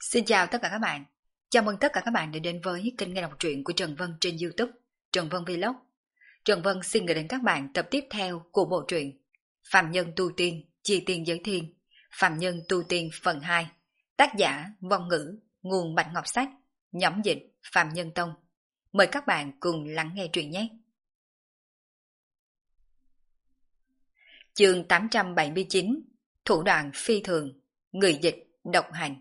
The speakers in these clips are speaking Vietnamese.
Xin chào tất cả các bạn. Chào mừng tất cả các bạn đã đến với kênh nghe đọc truyện của Trần Vân trên YouTube, Trần Vân Vlog. Trần Vân xin gửi đến các bạn tập tiếp theo của bộ truyện Phàm Nhân Tu Tiên, Chi Tiên Giới Thiên, Phàm Nhân Tu Tiên phần 2. Tác giả Vong Ngữ, nguồn Bạch Ngọc Sách, nhóm dịch Phàm Nhân Tông. Mời các bạn cùng lắng nghe truyện nhé. Chương 879, Thủ đoạn phi thường, người dịch độc hành.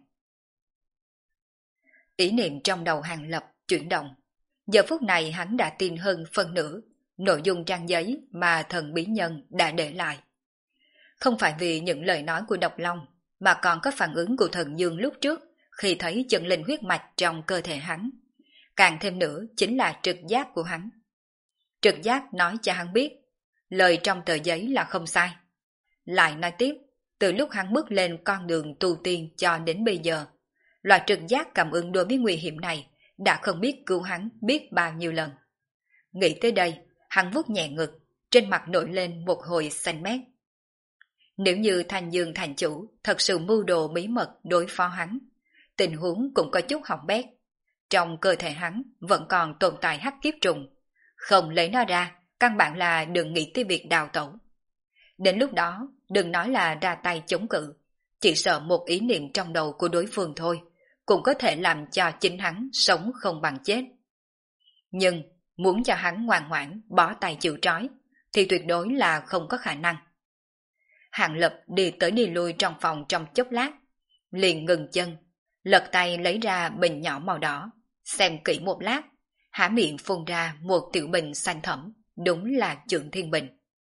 Ý niệm trong đầu Hàng Lập chuyển động. Giờ phút này hắn đã tin hơn phân nửa nội dung trang giấy mà thần bí nhân đã để lại. Không phải vì những lời nói của Độc Long, mà còn có phản ứng của thần Dương lúc trước khi thấy chân linh huyết mạch trong cơ thể hắn. Càng thêm nữa chính là trực giác của hắn. Trực giác nói cho hắn biết, lời trong tờ giấy là không sai. Lại nói tiếp, từ lúc hắn bước lên con đường tu tiên cho đến bây giờ, loại trực giác cảm ứng đối với nguy hiểm này đã không biết cứu hắn biết bao nhiêu lần. Nghĩ tới đây, hắn vuốt nhẹ ngực, trên mặt nổi lên một hồi xanh mét. Nếu như Thanh Dương thành chủ thật sự mưu đồ bí mật đối phó hắn, tình huống cũng có chút hỏng bét. Trong cơ thể hắn vẫn còn tồn tại hắc kiếp trùng, không lấy nó ra, căn bản là đừng nghĩ tới việc đào tẩu. Đến lúc đó, đừng nói là ra tay chống cự, chỉ sợ một ý niệm trong đầu của đối phương thôi, cũng có thể làm cho chính hắn sống không bằng chết. Nhưng muốn cho hắn ngoan ngoãn bó tay chịu trói thì tuyệt đối là không có khả năng. Hàng Lập đi tới đi lui trong phòng trong chốc lát, liền ngừng chân, lật tay lấy ra bình nhỏ màu đỏ, xem kỹ một lát, há miệng phun ra một tiểu bình xanh thẫm, đúng là Trượng Thiên Bình.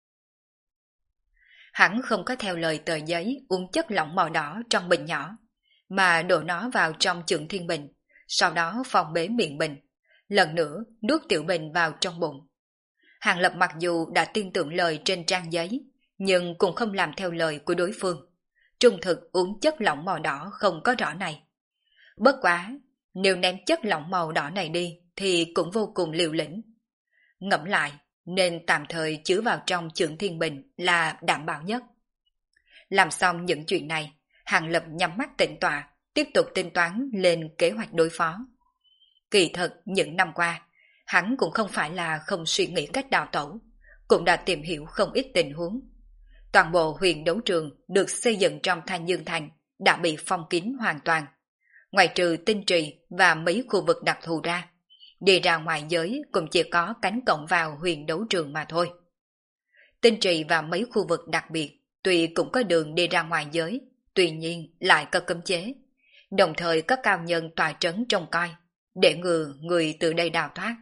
Hắn không có theo lời tờ giấy uống chất lỏng màu đỏ trong bình nhỏ, mà đổ nó vào trong Trượng Thiên Bình, sau đó phong bế miệng bình, lần nữa nuốt tiểu bình vào trong bụng. Hàng Lập mặc dù đã tin tưởng lời trên trang giấy, nhưng cũng không làm theo lời của đối phương, trung thực uống chất lỏng màu đỏ không có rõ này. Bất quá, nếu ném chất lỏng màu đỏ này đi thì cũng vô cùng liều lĩnh. Ngẫm lại, nên tạm thời chứa vào trong Trượng Thiên Bình là đảm bảo nhất. Làm xong những chuyện này, Hàng Lập nhắm mắt tĩnh tọa, tiếp tục tính toán lên kế hoạch đối phó. Kỳ thật, những năm qua, hắn cũng không phải là không suy nghĩ cách đào tẩu, cũng đã tìm hiểu không ít tình huống. Toàn bộ huyền đấu trường được xây dựng trong Thanh Dương Thành đã bị phong kín hoàn toàn. Ngoài trừ tinh trì và mấy khu vực đặc thù ra, đi ra ngoài giới cũng chỉ có cánh cổng vào huyền đấu trường mà thôi. Tinh trì và mấy khu vực đặc biệt tuy cũng có đường đi ra ngoài giới, tuy nhiên lại có cấm chế, đồng thời có cao nhân tòa trấn trông coi, để ngừa người từ đây đào thoát.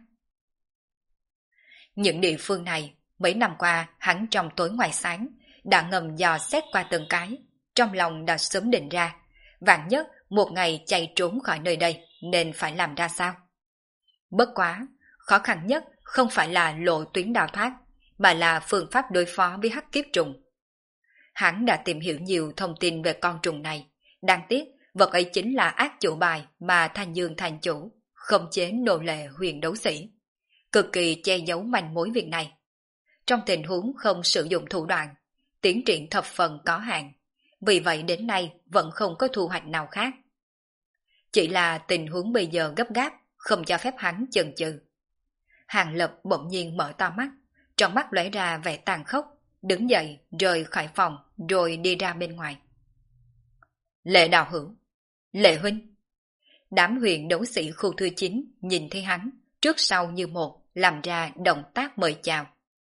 Những địa phương này, mấy năm qua hắn trong tối ngoài sáng, đã ngầm dò xét qua từng cái, trong lòng đã sớm định ra, vạn nhất một ngày chạy trốn khỏi nơi đây nên phải làm ra sao. Bất quá, khó khăn nhất không phải là lộ tuyến đào thoát, mà là phương pháp đối phó với hắc kiếp trùng. Hắn đã tìm hiểu nhiều thông tin về con trùng này, đáng tiếc vật ấy chính là ác chủ bài mà Thanh Dương thành chủ khống chế nô lệ huyền đấu sĩ, cực kỳ che giấu manh mối việc này. Trong tình huống không sử dụng thủ đoạn, tiến triển thập phần có hạn, vì vậy đến nay vẫn không có thu hoạch nào khác. Chỉ là tình huống bây giờ gấp gáp, không cho phép hắn chần chừ. Hàng Lập bỗng nhiên mở to mắt, trong mắt lóe ra vẻ tàn khốc, đứng dậy rời khỏi phòng rồi đi ra bên ngoài. Lệ Đạo Hữu, Lệ Huynh. Đám huyền đấu sĩ khu thứ 9 nhìn thấy hắn, trước sau như một, làm ra động tác mời chào.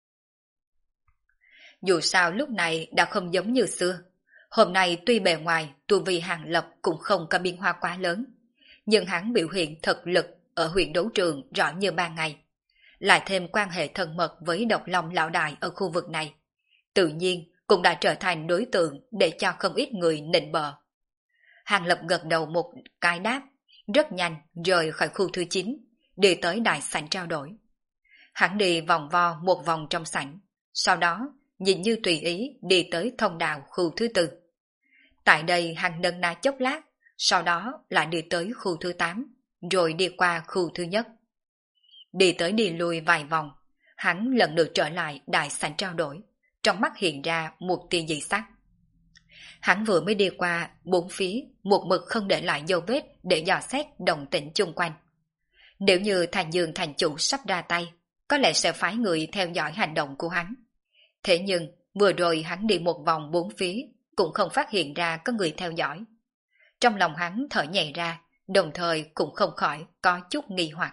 Dù sao lúc này đã không giống như xưa. Hôm nay tuy bề ngoài tu vi Hàng Lập cũng không có biến hóa quá lớn, nhưng hắn biểu hiện thực lực ở huyền đấu trường rõ như ban ngày. Lại thêm quan hệ thân mật với Độc Long lão đại ở khu vực này, tự nhiên cũng đã trở thành đối tượng để cho không ít người nịnh bợ. Hàng Lập gật đầu một cái đáp, rất nhanh rời khỏi khu thứ 9, đi tới đại sảnh trao đổi. Hắn đi vòng vo một vòng trong sảnh, sau đó nhìn như tùy ý đi tới thông đạo khu thứ 4. Tại đây hắn nâng ná chốc lát, sau đó lại đi tới khu thứ 8, rồi đi qua khu thứ nhất. Đi tới đi lui vài vòng, hắn lần lượt trở lại đại sảnh trao đổi, trong mắt hiện ra một tia dị sắc. Hắn vừa mới đi qua bốn phía, một mực không để lại dấu vết để dò xét động tĩnh chung quanh. Nếu như Thành Dương thành chủ sắp ra tay, có lẽ sẽ phái người theo dõi hành động của hắn. Thế nhưng, vừa rồi hắn đi một vòng bốn phía, cũng không phát hiện ra có người theo dõi. Trong lòng hắn thở nhẹ ra, đồng thời cũng không khỏi có chút nghi hoặc.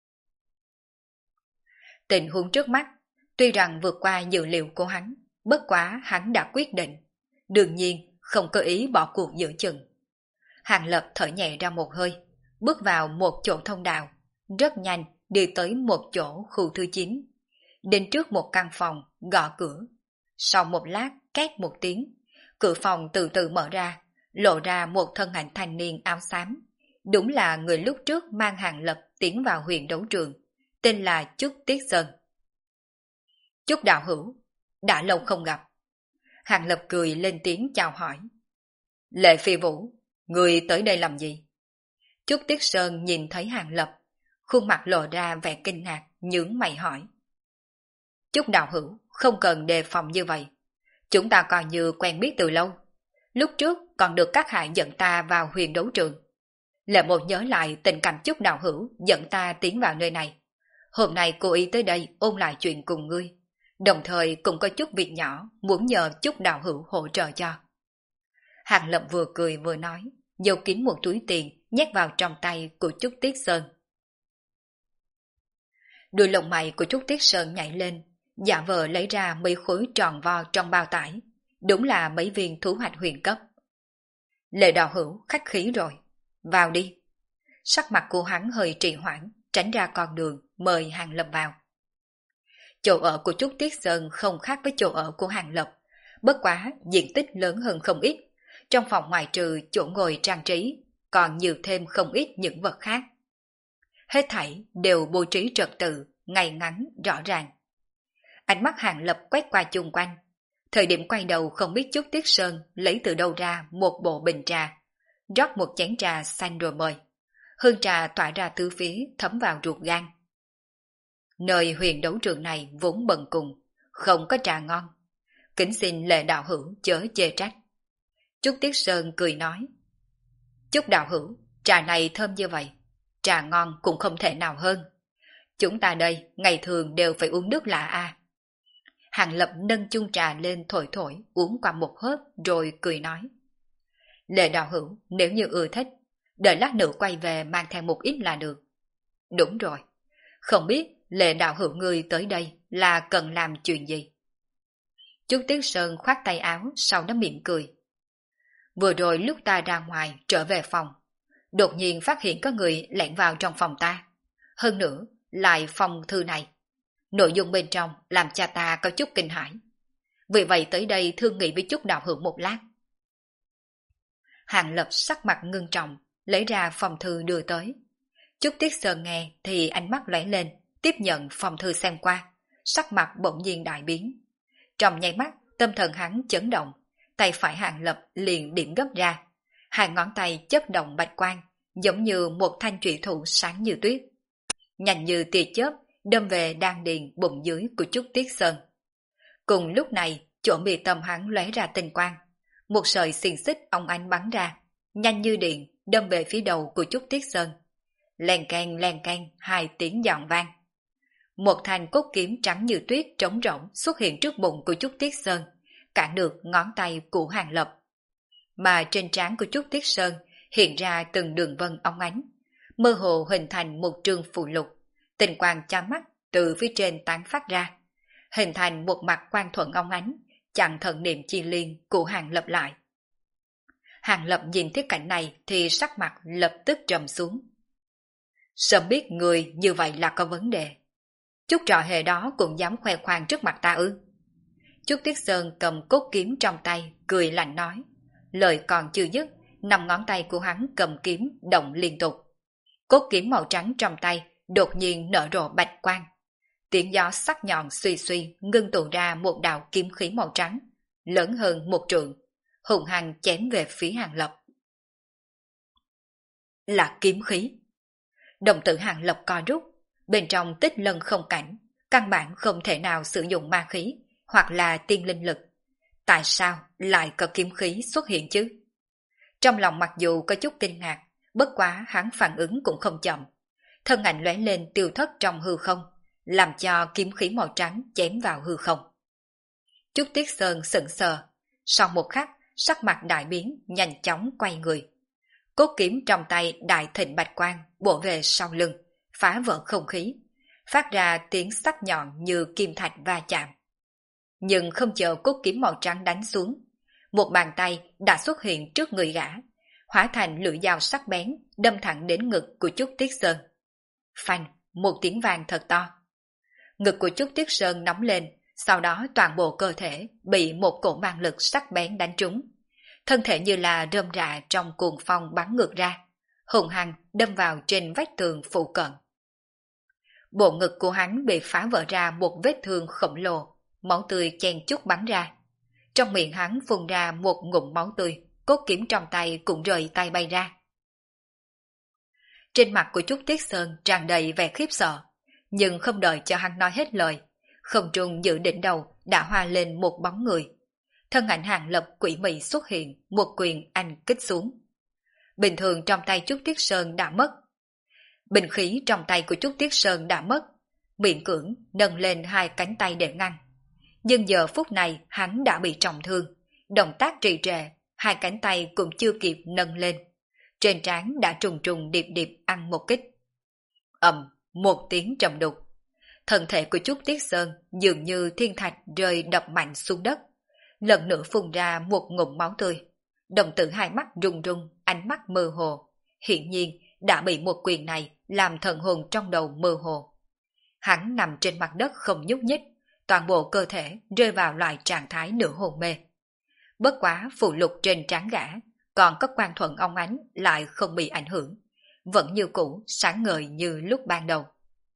Tình huống trước mắt, tuy rằng vượt qua dự liệu của hắn, bất quá hắn đã quyết định. Đương nhiên, không có ý bỏ cuộc giữa chừng. Hàng Lập thở nhẹ ra một hơi, bước vào một chỗ thông đạo, rất nhanh đi tới một chỗ khu thứ 9. Đến trước một căn phòng, gõ cửa. Sau một lát, két một tiếng, cửa phòng từ từ mở ra, lộ ra một thân ảnh thanh niên áo xám. Đúng là người lúc trước mang Hàng Lập tiến vào huyền đấu trường, tên là Chúc Tiết Sơn. Chúc đạo hữu, đã lâu không gặp. Hàng Lập cười lên tiếng chào hỏi. Lệ Phi Vũ, người tới đây làm gì? Chúc Tiết Sơn nhìn thấy Hàng Lập, khuôn mặt lộ ra vẻ kinh ngạc, nhướng mày hỏi. Chúc đạo hữu, không cần đề phòng như vậy. Chúng ta coi như quen biết từ lâu. Lúc trước còn được các hạ dẫn ta vào huyền đấu trường. Lệ một nhớ lại tình cảnh Chúc đạo hữu dẫn ta tiến vào nơi này. Hôm nay cô ý tới đây ôn lại chuyện cùng ngươi. Đồng thời cũng có chút việc nhỏ muốn nhờ Chúc đạo hữu hỗ trợ cho. Hàng Lập vừa cười vừa nói, giấu kín một túi tiền nhét vào trong tay của Chúc Tiết Sơn. Đuôi lông mày của Trúc Tiết Sơn nhảy lên, giả vờ lấy ra mấy khối tròn vo trong bao tải, đúng là mấy viên thú hạch huyền cấp. Lệ đạo hữu khách khí rồi, vào đi. Sắc mặt của hắn hơi trì hoãn, tránh ra con đường, mời Hàng Lập vào. Chỗ ở của Trúc Tiết Sơn không khác với chỗ ở của Hàng Lập, bất quá diện tích lớn hơn không ít, trong phòng ngoài trừ chỗ ngồi trang trí, còn nhiều thêm không ít những vật khác. Hết thảy đều bố trí trật tự, ngay ngắn, rõ ràng. Ánh mắt Hàng Lập quét qua chung quanh. Thời điểm quay đầu không biết Chúc Tiết Sơn lấy từ đâu ra một bộ bình trà, rót một chén trà xanh rồi mời. Hương trà tỏa ra tứ phía thấm vào ruột gan. Nơi huyền đấu trường này vốn bần cùng, không có trà ngon. Kính xin Lệ đạo hữu chớ chê trách. Chúc Tiết Sơn cười nói. Chúc đạo hữu, trà này thơm như vậy. Trà ngon cũng không thể nào hơn. Chúng ta đây ngày thường đều phải uống nước lạ à. Hàng Lập nâng chung trà lên thổi thổi, uống qua một hớp rồi cười nói. Lệ đạo hữu, nếu như ưa thích, đợi lát nữa quay về mang theo một ít là được. Đúng rồi, không biết Lệ đạo hữu người tới đây là cần làm chuyện gì? Trúc Tiết Sơn khoát tay áo, sau đó mỉm cười. Vừa rồi lúc ta ra ngoài trở về phòng, đột nhiên phát hiện có người lẻn vào trong phòng ta. Hơn nữa, lại phòng thư này. Nội dung bên trong làm cha ta có chút kinh hãi. Vì vậy tới đây thương nghị với Chúc đạo hữu một lát. Hàng Lập sắc mặt ngưng trọng, lấy ra phòng thư đưa tới. Chúc Tiết Sơn nghe thì ánh mắt lóe lên, tiếp nhận phòng thư xem qua, sắc mặt bỗng nhiên đại biến. Trong nháy mắt, tâm thần hắn chấn động, tay phải Hàng Lập liền điểm gấp ra. Hai ngón tay chớp động bạch quang, giống như một thanh trụy thủ sáng như tuyết. Nhanh như tia chớp, đâm về đan điền bụng dưới của Trúc Tiết Sơn. Cùng lúc này, chỗ mi tâm hắn lóe ra tinh quang. Một sợi xiềng xích ong ánh bắn ra, nhanh như điện, đâm về phía đầu của Trúc Tiết Sơn. Len keng, hai tiếng giòn vang. Một thanh cốt kiếm trắng như tuyết trống rỗng xuất hiện trước bụng của Trúc Tiết Sơn, cản được ngón tay của Hàng Lập. Mà trên trán của Trúc Tiết Sơn hiện ra từng đường vân óng ánh, mơ hồ hình thành một trường phù lục, tinh quang chói mắt từ phía trên tán phát ra, hình thành một mặt quang thuận óng ánh, chặn thần niệm chi liên của Hàng Lập lại. Hàng Lập nhìn thấy cảnh này thì sắc mặt lập tức trầm xuống. Sớm biết người như vậy là có vấn đề. Chút trò hề đó cũng dám khoe khoang trước mặt ta ư? Trúc Tiết Sơn cầm cốt kiếm trong tay, cười lạnh nói. Lời còn chưa dứt, 5 ngón tay của hắn cầm kiếm động liên tục. Cốt kiếm màu trắng trong tay đột nhiên nở rộ bạch quang. Tiếng gió sắc nhọn suy suy ngưng tụ ra một đạo kiếm khí màu trắng, lớn hơn 1 trượng, hùng hăng chém về phía Hàng Lập. Là kiếm khí. Đồng tử Hàng Lập co rút, bên trong tích lân không cảnh, căn bản không thể nào sử dụng ma khí hoặc là tiên linh lực. Tại sao lại có kiếm khí xuất hiện chứ? Trong lòng mặc dù có chút kinh ngạc, bất quá hắn phản ứng cũng không chậm. Thân ảnh lóe lên tiêu thất trong hư không, làm cho kiếm khí màu trắng chém vào hư không. Trúc Tiết Sơn sững sờ, sau một khắc, sắc mặt đại biến, nhanh chóng quay người. Cốt kiếm trong tay đại thịnh bạch quang bổ về sau lưng, phá vỡ không khí, phát ra tiếng sắc nhọn như kim thạch va chạm. Nhưng không chờ cốt kiếm màu trắng đánh xuống, một bàn tay đã xuất hiện trước người gã, hóa thành lưỡi dao sắc bén đâm thẳng đến ngực của Trúc Tiết Sơn. Phanh, một tiếng vang thật to. Ngực của Trúc Tiết Sơn nóng lên, sau đó toàn bộ cơ thể bị một cổ mang lực sắc bén đánh trúng. Thân thể như là rơm rạ trong cuồng phong bắn ngược ra, hùng hăng đâm vào trên vách tường phụ cận. Bộ ngực của hắn bị phá vỡ ra một vết thương khổng lồ, máu tươi chen chúc bắn ra. Trong miệng hắn phun ra một ngụm máu tươi, cốt kiếm trong tay cũng rời tay bay ra. Trên mặt của Trúc Tiết Sơn tràn đầy vẻ khiếp sợ, nhưng không đợi cho hắn nói hết lời, không trung giữa đỉnh đầu đã hoa lên một bóng người. Thân ảnh Hàng Lập quỷ mị xuất hiện, một quyền anh kích xuống. Bình thường trong tay Trúc Tiết Sơn đã mất. Bình khí trong tay của Trúc Tiết Sơn đã mất, miễn cưỡng nâng lên hai cánh tay để ngăn. Nhưng giờ phút này hắn đã bị trọng thương, động tác trì trệ, hai cánh tay cũng chưa kịp nâng lên. Trên trán đã trùng trùng điệp điệp ăn một kích. Ầm, một tiếng trầm đục. Thân thể của Trúc Tiết Sơn dường như thiên thạch rơi đập mạnh xuống đất. Lần nữa phun ra một ngụm máu tươi. Đồng tử hai mắt rung rung, ánh mắt mơ hồ. Hiển nhiên đã bị một quyền này làm thần hồn trong đầu mơ hồ. Hắn nằm trên mặt đất không nhúc nhích, toàn bộ cơ thể rơi vào loại trạng thái nửa hồn mê. Bất quá phù lục trên trán gã, còn có quan thuận ong ánh lại không bị ảnh hưởng, vẫn như cũ sáng ngời như lúc ban đầu.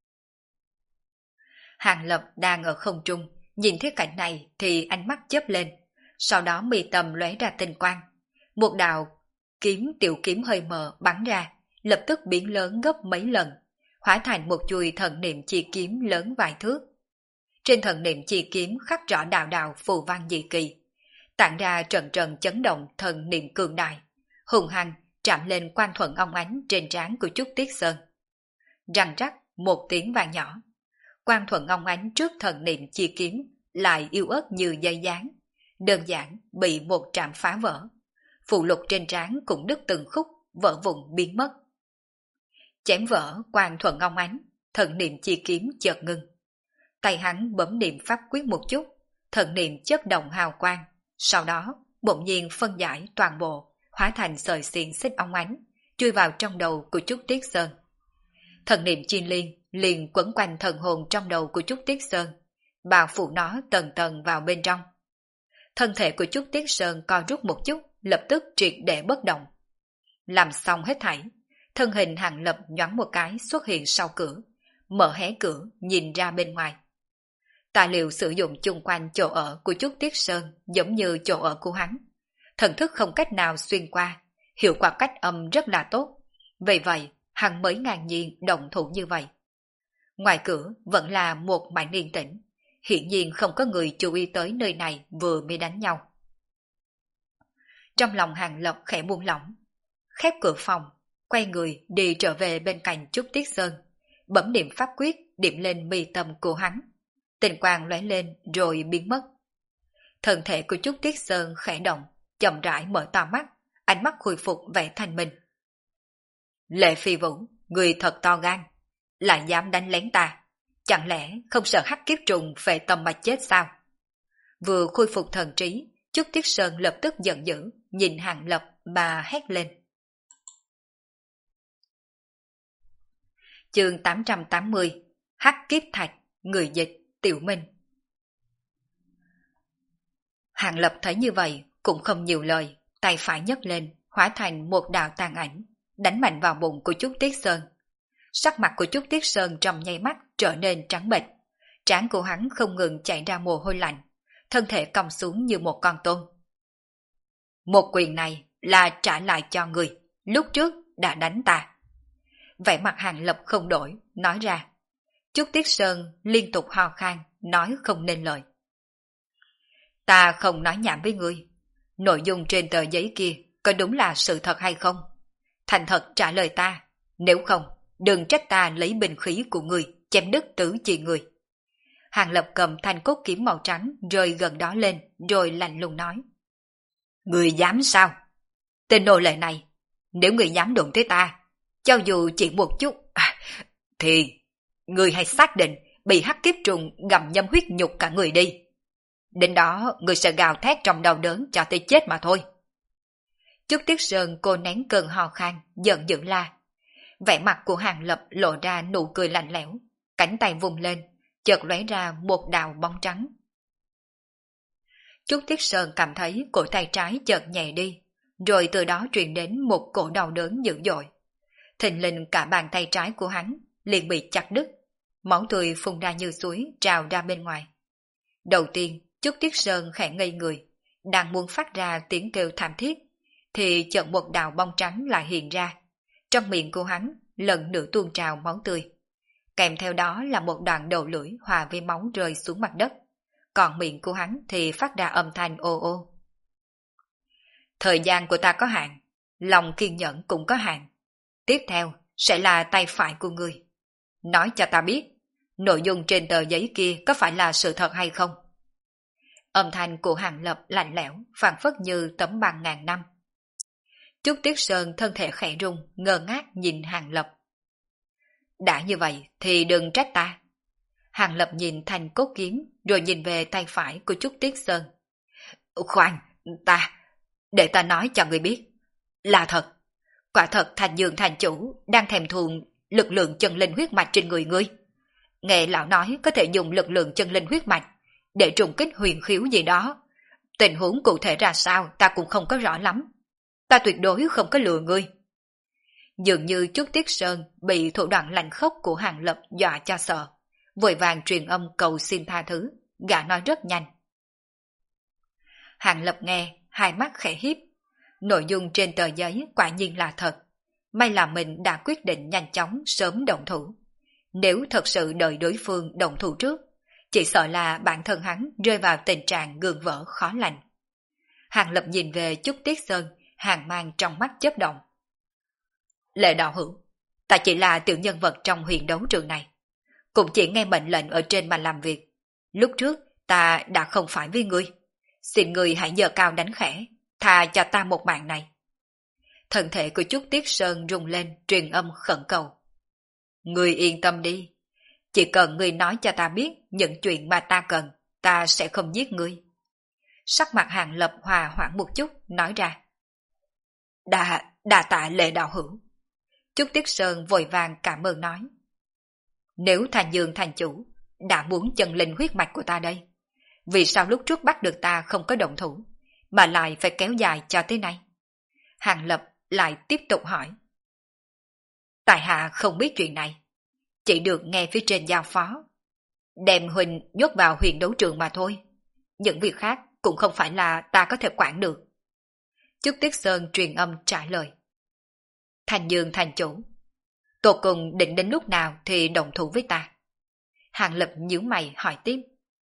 Hàng Lập đang ở không trung, nhìn thấy cảnh này thì ánh mắt chớp lên, sau đó mi tâm lóe ra tinh quang. Một đạo tiểu kiếm hơi mờ bắn ra, lập tức biến lớn gấp mấy lần, hóa thành một chuôi thần niệm chi kiếm lớn vài thước. Trên thần niệm chi kiếm khắc rõ đạo đạo phù văn dị kỳ, tản ra trận trận chấn động thần niệm cường đại, hùng hăng chạm lên quan thuận ong ánh trên trán của Trúc Tiết Sơn. Răng rắc một tiếng vang nhỏ, quan thuận ong ánh trước thần niệm chi kiếm lại yếu ớt như dây dáng, đơn giản bị một trạm phá vỡ. Phụ lục trên trán cũng đứt từng khúc, vỡ vụn biến mất. Chém vỡ quan thuận ong ánh, thần niệm chi kiếm chợt ngưng. Tay hắn bấm niệm pháp quyết một chút, thần niệm chớp động hào quang, sau đó bỗng nhiên phân giải toàn bộ, hóa thành sợi xiềng xích ong ánh, chui vào trong đầu của Trúc Tiết Sơn. Thần niệm chi liên liền quấn quanh thần hồn trong đầu của Trúc Tiết Sơn, bao phủ nó tầng tầng vào bên trong. Thân thể của Trúc Tiết Sơn co rút một chút, lập tức triệt để bất động. Làm xong hết thảy, thân hình Hàng Lập nhoáng một cái xuất hiện sau cửa, mở hé cửa nhìn ra bên ngoài. Tài liệu sử dụng chung quanh chỗ ở của Trúc Tiết Sơn giống như chỗ ở của hắn. Thần thức không cách nào xuyên qua, hiệu quả cách âm rất là tốt. Vì vậy, hắn mới ngang nhiên động thủ như vậy. Ngoài cửa vẫn là một mảnh yên tĩnh, hiển nhiên không có người chú ý tới nơi này vừa mới đánh nhau. Trong lòng Hàng Lập khẽ buông lỏng, khép cửa phòng, quay người đi trở về bên cạnh Trúc Tiết Sơn, bấm niệm pháp quyết điểm lên mi tâm của hắn. Tình quang lóe lên rồi biến mất. Thân thể của Trúc Tiết Sơn khẽ động, chậm rãi mở to mắt, ánh mắt khôi phục vẻ thanh minh. Lệ Phi Vũ, người thật to gan, lại dám đánh lén ta, chẳng lẽ không sợ hắc kiếp trùng về tâm mà chết sao? Vừa khôi phục thần trí, Trúc Tiết Sơn lập tức giận dữ, nhìn Hàng Lập mà hét lên. Chương 880, Hắc Kiếp Thạch, người dịch Tiểu Minh. Hàng Lập thấy như vậy cũng không nhiều lời, tay phải nhấc lên, hóa thành một đạo tàn ảnh, đánh mạnh vào bụng của Trúc Tiết Sơn. Sắc mặt của Trúc Tiết Sơn trong nháy mắt trở nên trắng bệch, trán của hắn không ngừng chảy ra mồ hôi lạnh, thân thể cong xuống như một con tôm. Một quyền này là trả lại cho người, lúc trước đã đánh ta. Vẻ mặt Hàng Lập không đổi, nói ra. Trúc Tiết Sơn liên tục ho khan, nói không nên lời. Ta không nói nhảm với ngươi. Nội dung trên tờ giấy kia có đúng là sự thật hay không? Thành thật trả lời ta, nếu không, đừng trách ta lấy binh khí của ngươi chém đứt tứ chi ngươi. Hàng Lập cầm thanh cốt kiếm màu trắng rơi gần đó lên, rồi lạnh lùng nói. Ngươi dám sao? Tên nô lệ này, nếu ngươi dám đụng tới ta, cho dù chỉ một chút, thì ngươi hãy xác định bị hắc kiếp trùng gặm nhấm huyết nhục cả người đi. Đến đó ngươi sẽ gào thét trong đau đớn cho tới chết mà thôi. Trúc Tiết Sơn cô nén cơn ho khan, giận dữ la. Vẻ mặt của Hàng Lập lộ ra nụ cười lạnh lẽo, cánh tay vùng lên, chợt lóe ra một đạo bóng trắng. Trúc Tiết Sơn cảm thấy cổ tay trái chợt nhẹ đi, rồi từ đó truyền đến một cổ đau đớn dữ dội. Thình lình cả bàn tay trái của hắn liền bị chặt đứt, máu tươi phun ra như suối trào ra bên ngoài. Đầu tiên, Trúc Tiết Sơn khẽ ngây người, đang muốn phát ra tiếng kêu thảm thiết, thì chợt một đạo bóng trắng lại hiện ra. Trong miệng của hắn lần nữa tuôn trào máu tươi. Kèm theo đó là một đoạn đầu lưỡi hòa với máu rơi xuống mặt đất. Còn miệng của hắn thì phát ra âm thanh ô ô. Thời gian của ta có hạn, lòng kiên nhẫn cũng có hạn. Tiếp theo sẽ là tay phải của ngươi. Nói cho ta biết, nội dung trên tờ giấy kia có phải là sự thật hay không? Âm thanh của Hàng Lập lạnh lẽo, phảng phất như tấm băng ngàn năm. Trúc Tiết Sơn thân thể khẽ rung, ngơ ngác nhìn Hàng Lập. Đã như vậy thì đừng trách ta. Hàng Lập nhìn thanh cốt kiếm, rồi nhìn về tay phải của Trúc Tiết Sơn. Khoan, để ta nói cho người biết. Là thật, quả thật Thành Dương thành chủ đang thèm thuồng lực lượng chân linh huyết mạch trên người ngươi. Nghe lão nói có thể dùng lực lượng chân linh huyết mạch để trùng kích huyền khiếu gì đó. Tình huống cụ thể ra sao ta cũng không có rõ lắm. Ta tuyệt đối không có lừa ngươi. Dường như Trúc Tiết Sơn bị thủ đoạn lạnh khốc của Hàng Lập dọa cho sợ, vội vàng truyền âm cầu xin tha thứ, gã nói rất nhanh. Hàng Lập nghe, hai mắt khẽ híp. Nội dung trên tờ giấy quả nhiên là thật. May là mình đã quyết định nhanh chóng sớm động thủ. Nếu thật sự đợi đối phương động thủ trước, chỉ sợ là bản thân hắn rơi vào tình trạng gượng vỡ khó lành. Hàng Lập nhìn về Trúc Tiết Sơn, hàng mang trong mắt chớp động. Lệ đạo hữu, ta chỉ là tiểu nhân vật trong huyền đấu trường này, cũng chỉ nghe mệnh lệnh ở trên mà làm việc. Lúc trước ta đã không phải với ngươi, xin ngươi hãy giơ cao đánh khẽ, tha cho ta một mạng này. Thân thể của Trúc Tiết Sơn rung lên, truyền âm khẩn cầu. Ngươi yên tâm đi, chỉ cần ngươi nói cho ta biết những chuyện mà ta cần, ta sẽ không giết ngươi. Sắc mặt Hàng Lập hòa hoãn một chút, nói ra. Đa tạ Lệ đạo hữu. Trúc Tiết Sơn vội vàng cảm ơn nói. Nếu Thành Dương thành chủ đã muốn chân linh huyết mạch của ta đây, vì sao lúc trước bắt được ta không có động thủ, mà lại phải kéo dài cho tới nay? Hàng Lập lại tiếp tục hỏi. Tại hạ không biết chuyện này, chỉ được nghe phía trên giao phó. Đem Huỳnh nhốt vào huyền đấu trường mà thôi. Những việc khác cũng không phải là ta có thể quản được. Trúc Tiết Sơn truyền âm trả lời. Thành Dương thành chủ, tột cùng định đến lúc nào thì động thủ với ta? Hàng Lập nhíu mày hỏi tiếp.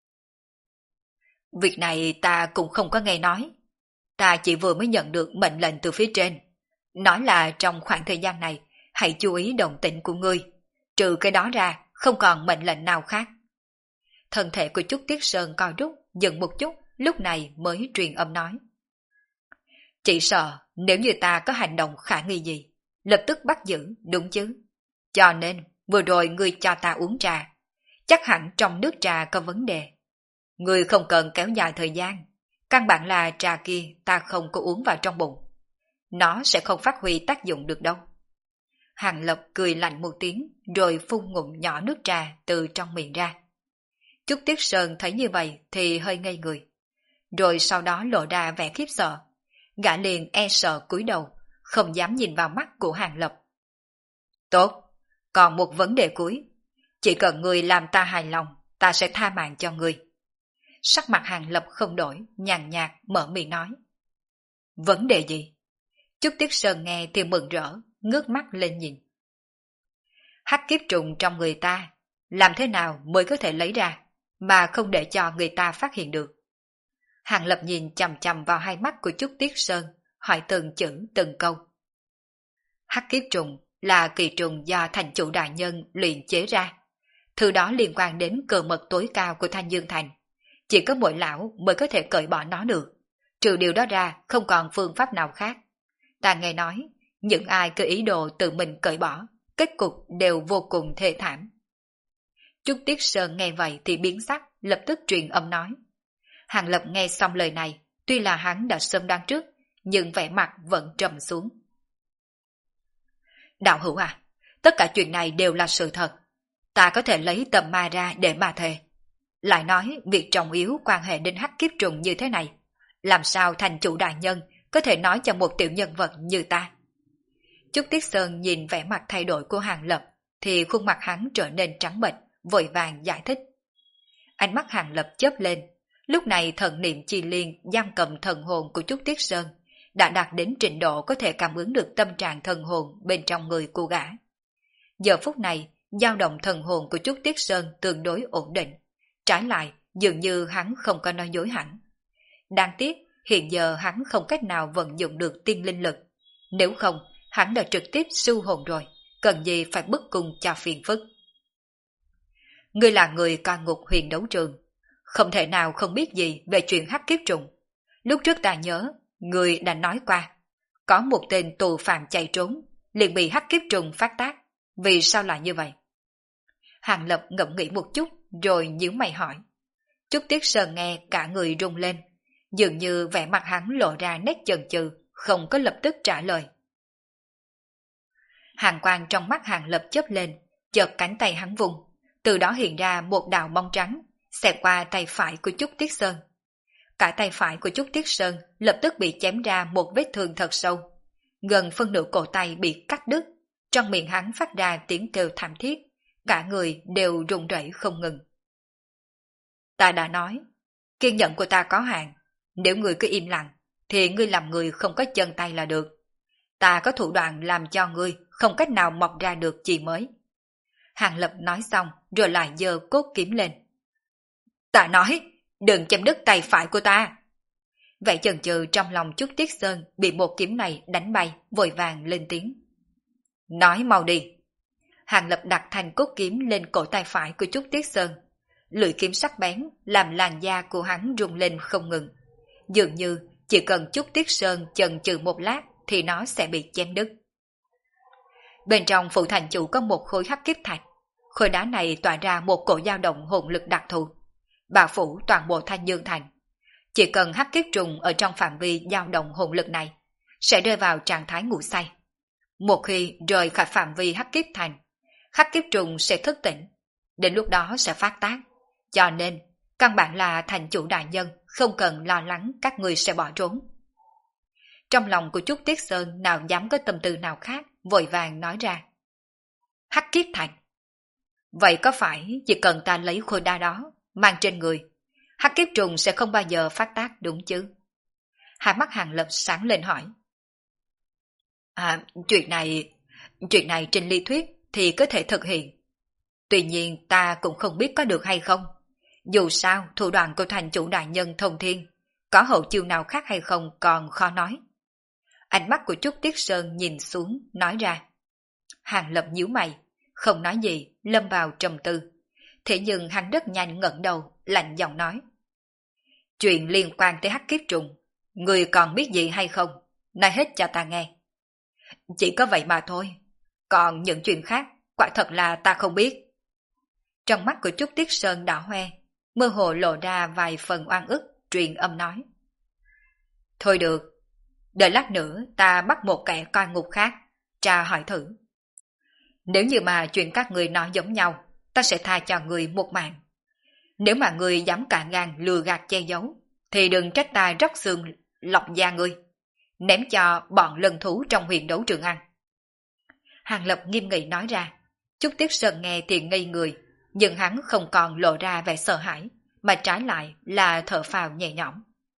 Việc này ta cũng không có nghe nói. Ta chỉ vừa mới nhận được mệnh lệnh từ phía trên, nói là trong khoảng thời gian này hãy chú ý động tĩnh của ngươi, trừ cái đó ra không còn mệnh lệnh nào khác. Thân thể của Trúc Tiết Sơn co rút, dừng một chút, lúc này mới truyền âm nói. Chỉ sợ nếu như ta có hành động khả nghi gì, lập tức bắt giữ, đúng chứ? Cho nên vừa rồi ngươi cho ta uống trà, chắc hẳn trong nước trà có vấn đề. Ngươi không cần kéo dài thời gian, căn bản là trà kia ta không có uống vào trong bụng. Nó sẽ không phát huy tác dụng được đâu. Hàng Lập cười lạnh một tiếng, rồi phun ngụm nhỏ nước trà từ trong miệng ra. Trúc Tiết Sơn thấy như vậy thì hơi ngây người, rồi sau đó lộ ra vẻ khiếp sợ. Gã liền e sợ cúi đầu, không dám nhìn vào mắt của Hàng Lập. Tốt, còn một vấn đề cuối. Chỉ cần ngươi làm ta hài lòng, ta sẽ tha mạng cho ngươi. Sắc mặt Hàng Lập không đổi, nhàn nhạt mở miệng nói. Vấn đề gì? Trúc Tiết Sơn nghe thì mừng rỡ, ngước mắt lên nhìn. Hắc kiếp trùng trong người ta, làm thế nào mới có thể lấy ra, mà không để cho người ta phát hiện được? Hàng Lập nhìn chằm chằm vào hai mắt của Trúc Tiết Sơn, hỏi từng chữ từng câu. Hắc kiếp trùng là kỳ trùng do thành chủ đại nhân luyện chế ra. Thứ đó liên quan đến cơ mật tối cao của Thanh Dương Thành. Chỉ có mỗi lão mới có thể cởi bỏ nó được. Trừ điều đó ra không còn phương pháp nào khác. Ta nghe nói, những ai có ý đồ tự mình cởi bỏ, kết cục đều vô cùng thê thảm. Trúc Tiết Sơn nghe vậy thì biến sắc, lập tức truyền âm nói. Hàng Lập nghe xong lời này, tuy là hắn đã sớm đoán trước, nhưng vẻ mặt vẫn trầm xuống. Đạo hữu à, tất cả chuyện này đều là sự thật. Ta có thể lấy tầm ma ra để mà thề. Lại nói việc trọng yếu quan hệ đến hắc kiếp trùng như thế này, làm sao thành chủ đại nhân có thể nói cho một tiểu nhân vật như ta? Trúc Tiết Sơn nhìn vẻ mặt thay đổi của Hàng Lập, thì khuôn mặt hắn trở nên trắng bệch, vội vàng giải thích. Ánh mắt Hàng Lập chớp lên, lúc này thần niệm chi liên giam cầm thần hồn của Trúc Tiết Sơn đã đạt đến trình độ có thể cảm ứng được tâm trạng thần hồn bên trong người cô gã. Giờ phút này, dao động thần hồn của Trúc Tiết Sơn tương đối ổn định, trái lại dường như hắn không có nói dối hẳn. Đáng tiếc, hiện giờ hắn không cách nào vận dụng được tiên linh lực, nếu không hắn đã trực tiếp siêu hồn rồi, cần gì phải bức cung cho phiền phức. Ngươi là người coi ngục huyền đấu trường, không thể nào không biết gì về chuyện hắc kiếp trùng. Lúc trước ta nhớ, ngươi đã nói qua, có một tên tù phạm chạy trốn, liền bị hắc kiếp trùng phát tác. Vì sao lại như vậy? Hàng Lập ngẫm nghĩ một chút, rồi nhíu mày hỏi. Trúc Tiết Sơn nghe cả người rung lên, dường như vẻ mặt hắn lộ ra nét chần chừ, không có lập tức trả lời. Hàng quang trong mắt Hàng Lập chớp lên, chợt cánh tay hắn vùng, từ đó hiện ra một đạo bóng trắng, xẹt qua tay phải của Trúc Tiết Sơn. Cả tay phải của Trúc Tiết Sơn lập tức bị chém ra một vết thương thật sâu, gần phân nửa cổ tay bị cắt đứt, trong miệng hắn phát ra tiếng kêu thảm thiết, cả người đều run rẩy không ngừng. Ta đã nói, kiên nhẫn của ta có hạn, nếu ngươi cứ im lặng, thì ngươi làm người không có chân tay là được. Ta có thủ đoạn làm cho ngươi không cách nào mọc ra được chỉ mới. Hàng Lập nói xong rồi lại giơ cốt kiếm lên. Ta nói, đừng chém đứt tay phải của ta. Vậy chần chừ trong lòng Trúc Tiết Sơn bị một kiếm này đánh bay, vội vàng lên tiếng. Nói mau đi. Hàng Lập đặt thanh cốt kiếm lên cổ tay phải của Trúc Tiết Sơn. Lưỡi kiếm sắc bén làm làn da của hắn rung lên không ngừng. Dường như chỉ cần Trúc Tiết Sơn chần chừ một lát thì nó sẽ bị chém đứt. Bên trong phủ thành chủ có một khối hắc kiếp thạch. Khối đá này tỏa ra một cổ dao động hồn lực đặc thù, bao phủ toàn bộ Thanh Dương Thành. Chỉ cần hắc kiếp trùng ở trong phạm vi dao động hồn lực này, sẽ rơi vào trạng thái ngủ say. Một khi rời khỏi phạm vi hắc kiếp thành, hắc kiếp trùng sẽ thức tỉnh, đến lúc đó sẽ phát tác. Cho nên, căn bản là thành chủ đại nhân không cần lo lắng các người sẽ bỏ trốn. Trong lòng của Trúc Tiết Sơn nào dám có tâm tư nào khác, vội vàng nói ra. Hắc kiếp thành. Vậy có phải chỉ cần ta lấy khối đá đó, mang trên người, hắc kiếp trùng sẽ không bao giờ phát tác đúng chứ? Hai mắt Hàng Lập sáng lên hỏi. Chuyện này trên lý thuyết thì có thể thực hiện. Tuy nhiên ta cũng không biết có được hay không. Dù sao thủ đoạn của thành chủ đại nhân thông thiên, có hậu chiêu nào khác hay không còn khó nói. Ánh mắt của Trúc Tiết Sơn nhìn xuống, nói ra. Hàng Lập nhíu mày, không nói gì, lâm vào trầm tư. Thế nhưng hắn rất nhanh ngẩng đầu, lạnh giọng nói. Chuyện liên quan tới hắc kiếp trùng, người còn biết gì hay không? Nói hết cho ta nghe. Chỉ có vậy mà thôi. Còn những chuyện khác, quả thật là ta không biết. Trong mắt của Trúc Tiết Sơn đỏ hoe, mơ hồ lộ ra vài phần oan ức, truyền âm nói. Thôi được, đợi lát nữa ta bắt một kẻ coi ngục khác, tra hỏi thử. Nếu như mà chuyện các người nói giống nhau, ta sẽ tha cho người một mạng. Nếu mà người dám cả gan lừa gạt che giấu, thì đừng trách ta róc xương lọc da người, ném cho bọn lân thú trong huyền đấu trường ăn. Hàng Lập nghiêm nghị nói ra. Trúc Tiết Sơn nghe thì ngây người, nhưng hắn không còn lộ ra vẻ sợ hãi, mà trái lại là thở phào nhẹ nhõm.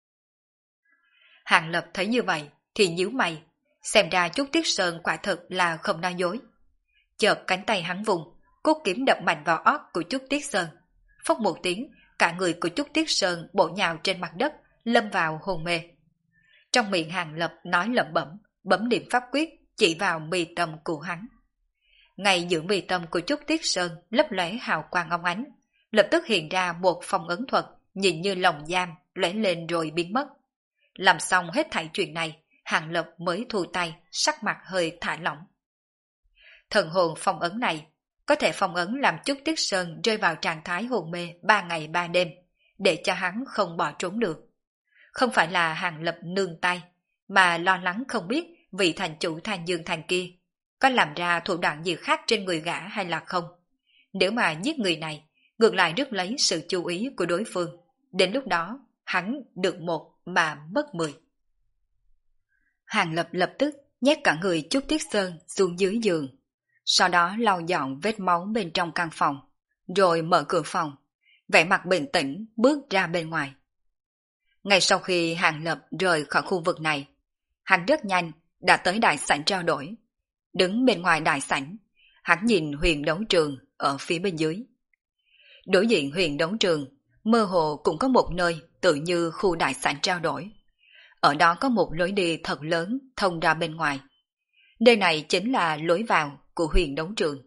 Hàng Lập thấy như vậy thì nhíu mày, xem ra Trúc Tiết Sơn quả thực là không nói dối. Chợt cánh tay hắn vùng, cốt kiếm đập mạnh vào ót của Trúc Tiết Sơn. Phốc một tiếng, cả người của Trúc Tiết Sơn bổ nhào trên mặt đất, lâm vào hôn mê. Trong miệng Hàng Lập nói lẩm bẩm, bấm điểm pháp quyết chỉ vào mi tâm của hắn. Ngay giữa mi tâm của Trúc Tiết Sơn lấp lóe hào quang óng ánh, lập tức hiện ra một phong ấn thuật, nhìn như lồng giam, lóe lên rồi biến mất. Làm xong hết thảy chuyện này, Hàng Lập mới thu tay, sắc mặt hơi thả lỏng. Thần hồn phong ấn này có thể phong ấn làm Trúc Tiết Sơn rơi vào trạng thái hôn mê 3 ngày 3 đêm, để cho hắn không bỏ trốn được. Không phải là Hàng Lập nương tay, mà lo lắng không biết vị thành chủ Thanh Dương Thành kia có làm ra thủ đoạn gì khác trên người gã hay là không. Nếu mà giết người này, ngược lại rước lấy sự chú ý của đối phương. Đến lúc đó, hắn được một mà mất 10. Hàng Lập lập tức nhét cả người Trúc Tiết Sơn xuống dưới giường, sau đó lau dọn vết máu bên trong căn phòng, rồi mở cửa phòng, vẻ mặt bình tĩnh bước ra bên ngoài. Ngay sau khi Hàng Lập rời khỏi khu vực này, hắn rất nhanh đã tới đại sảnh trao đổi. Đứng bên ngoài đại sảnh, hắn nhìn huyền đấu trường ở phía bên dưới. Đối diện huyền đấu trường, mơ hồ cũng có một nơi tự như khu đại sảnh trao đổi. Ở đó có một lối đi thật lớn thông ra bên ngoài. Nơi này chính là lối vào của huyền đấu trường.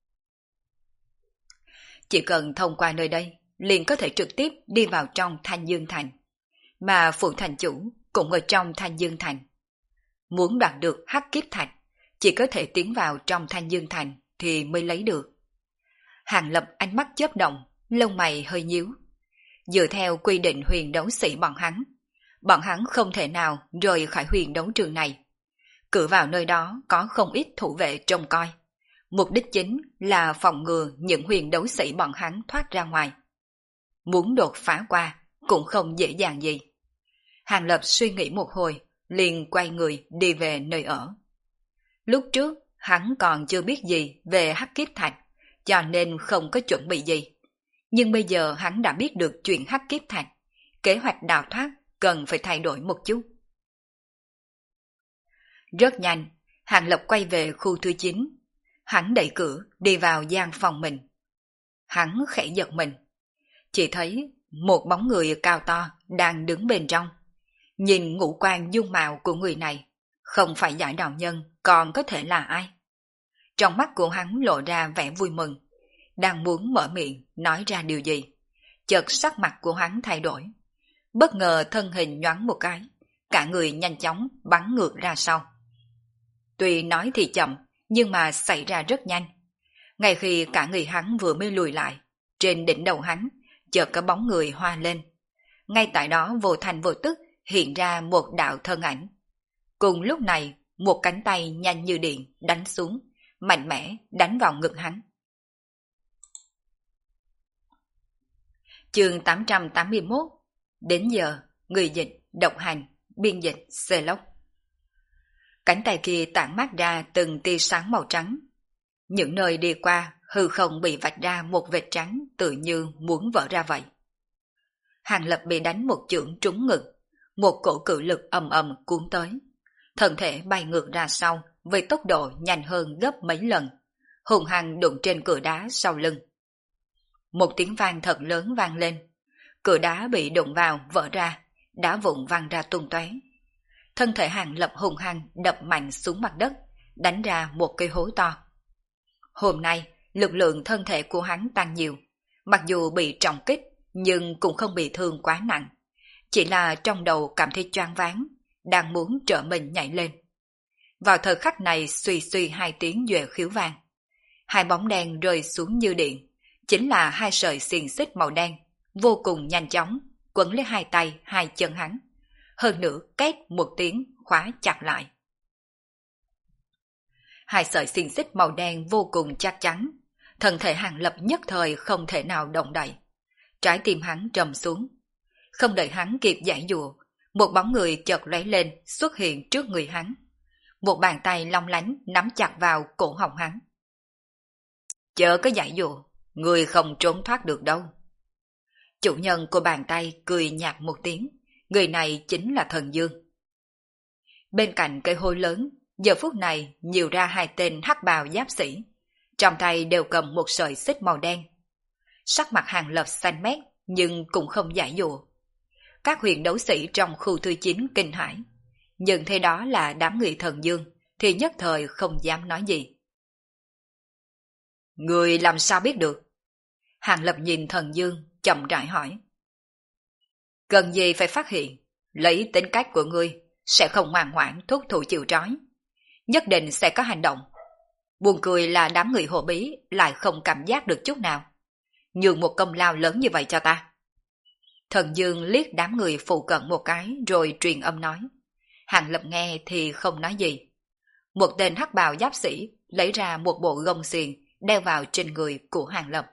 Chỉ cần thông qua nơi đây, liền có thể trực tiếp đi vào trong Thanh Dương Thành. Mà phụ thành chủ cũng ở trong Thanh Dương Thành. Muốn đoạt được hắc kiếp thạch, chỉ có thể tiến vào trong Thanh Dương Thành thì mới lấy được. Hàng Lập ánh mắt chớp động, lông mày hơi nhíu. Dựa theo quy định huyền đấu sĩ bọn hắn không thể nào rời khỏi huyền đấu trường này. Cửa vào nơi đó có không ít thủ vệ trông coi. Mục đích chính là phòng ngừa những huyền đấu sĩ bọn hắn thoát ra ngoài. Muốn đột phá qua cũng không dễ dàng gì. Hàng Lập suy nghĩ một hồi, liền quay người đi về nơi ở. Lúc trước, hắn còn chưa biết gì về hắc kiếp thạch, cho nên không có chuẩn bị gì. Nhưng bây giờ hắn đã biết được chuyện hắc kiếp thạch, kế hoạch đào thoát cần phải thay đổi một chút. Rất nhanh, Hàng Lập quay về khu thứ 9. Hắn đẩy cửa đi vào gian phòng mình. Hắn khẽ giật mình. Chỉ thấy một bóng người cao to đang đứng bên trong. Nhìn ngũ quan dung mạo của người này, không phải Giải Đạo Nhân còn có thể là ai. Trong mắt của hắn lộ ra vẻ vui mừng, đang muốn mở miệng nói ra điều gì. Chợt sắc mặt của hắn thay đổi. Bất ngờ thân hình nhoáng một cái, cả người nhanh chóng bắn ngược ra sau. Tuy nói thì chậm, nhưng mà xảy ra rất nhanh. Ngay khi cả người hắn vừa mới lùi lại, trên đỉnh đầu hắn chợt có bóng người hoa lên. Ngay tại đó vô thành vô tức hiện ra một đạo thân ảnh. Cùng lúc này, một cánh tay nhanh như điện đánh xuống, mạnh mẽ đánh vào ngực hắn. Chương 881. Đến giờ, người dịch, độc hành, biên dịch, xê lốc. Cánh tay kia tản mát ra từng tia sáng màu trắng. Những nơi đi qua, hư không bị vạch ra một vệt trắng tự như muốn vỡ ra vậy. Hàng Lập bị đánh một chưởng trúng ngực, một cổ cự lực ầm ầm cuốn tới. Thân thể bay ngược ra sau với tốc độ nhanh hơn gấp mấy lần, hùng hăng đụng trên cửa đá sau lưng. Một tiếng vang thật lớn vang lên, cửa đá bị đụng vào vỡ ra, đá vụn văng ra tung tóe. Thân thể Hàng Lập hùng hăng đập mạnh xuống mặt đất, đánh ra một cái hố to. Hôm nay, lực lượng thân thể của hắn tăng nhiều, mặc dù bị trọng kích, nhưng cũng không bị thương quá nặng. Chỉ là trong đầu cảm thấy choáng váng, đang muốn trở mình nhảy lên. Vào thời khắc này suy suy hai tiếng duệ khiếu vang. Hai bóng đen rơi xuống như điện, chính là hai sợi xiềng xích màu đen, vô cùng nhanh chóng, quấn lấy hai tay, hai chân hắn. Hơn nữa két một tiếng khóa chặt lại. Hai sợi xiềng xích màu đen vô cùng chắc chắn, thân thể Hàng Lập nhất thời không thể nào động đậy. Trái tim hắn trầm xuống. Không đợi hắn kịp giải dụa, một bóng người chợt lóe lên xuất hiện trước người hắn. Một bàn tay long lánh nắm chặt vào cổ họng hắn. Chớ có giải dụa, người không trốn thoát được đâu. Chủ nhân của bàn tay cười nhạt một tiếng, người này chính là Thần Dương. Bên cạnh cây hôi lớn, giờ phút này nhiều ra hai tên hắc bào giáp sĩ, trong tay đều cầm một sợi xích màu đen. Sắc mặt Hàng Lập xanh mét nhưng cũng không giải dụa. các huyền đấu sĩ trong khu thứ 9 kinh hãi. Nhưng thế đó là đám người Thần Dương, thì nhất thời không dám nói gì. Người làm sao biết được? Hàng Lập nhìn Thần Dương, chậm rãi hỏi. Cần gì phải phát hiện, lấy tính cách của ngươi, sẽ không ngoan ngoãn thúc thủ chịu trói. Nhất định sẽ có hành động. Buồn cười là đám người hộ bí lại không cảm giác được chút nào. Nhường một công lao lớn như vậy cho ta. Thần Dương liếc đám người phụ cận một cái rồi truyền âm nói. Hàng Lập nghe thì không nói gì. Một tên hắc bào giáp sĩ lấy ra một bộ gông xiềng đeo vào trên người của Hàng Lập.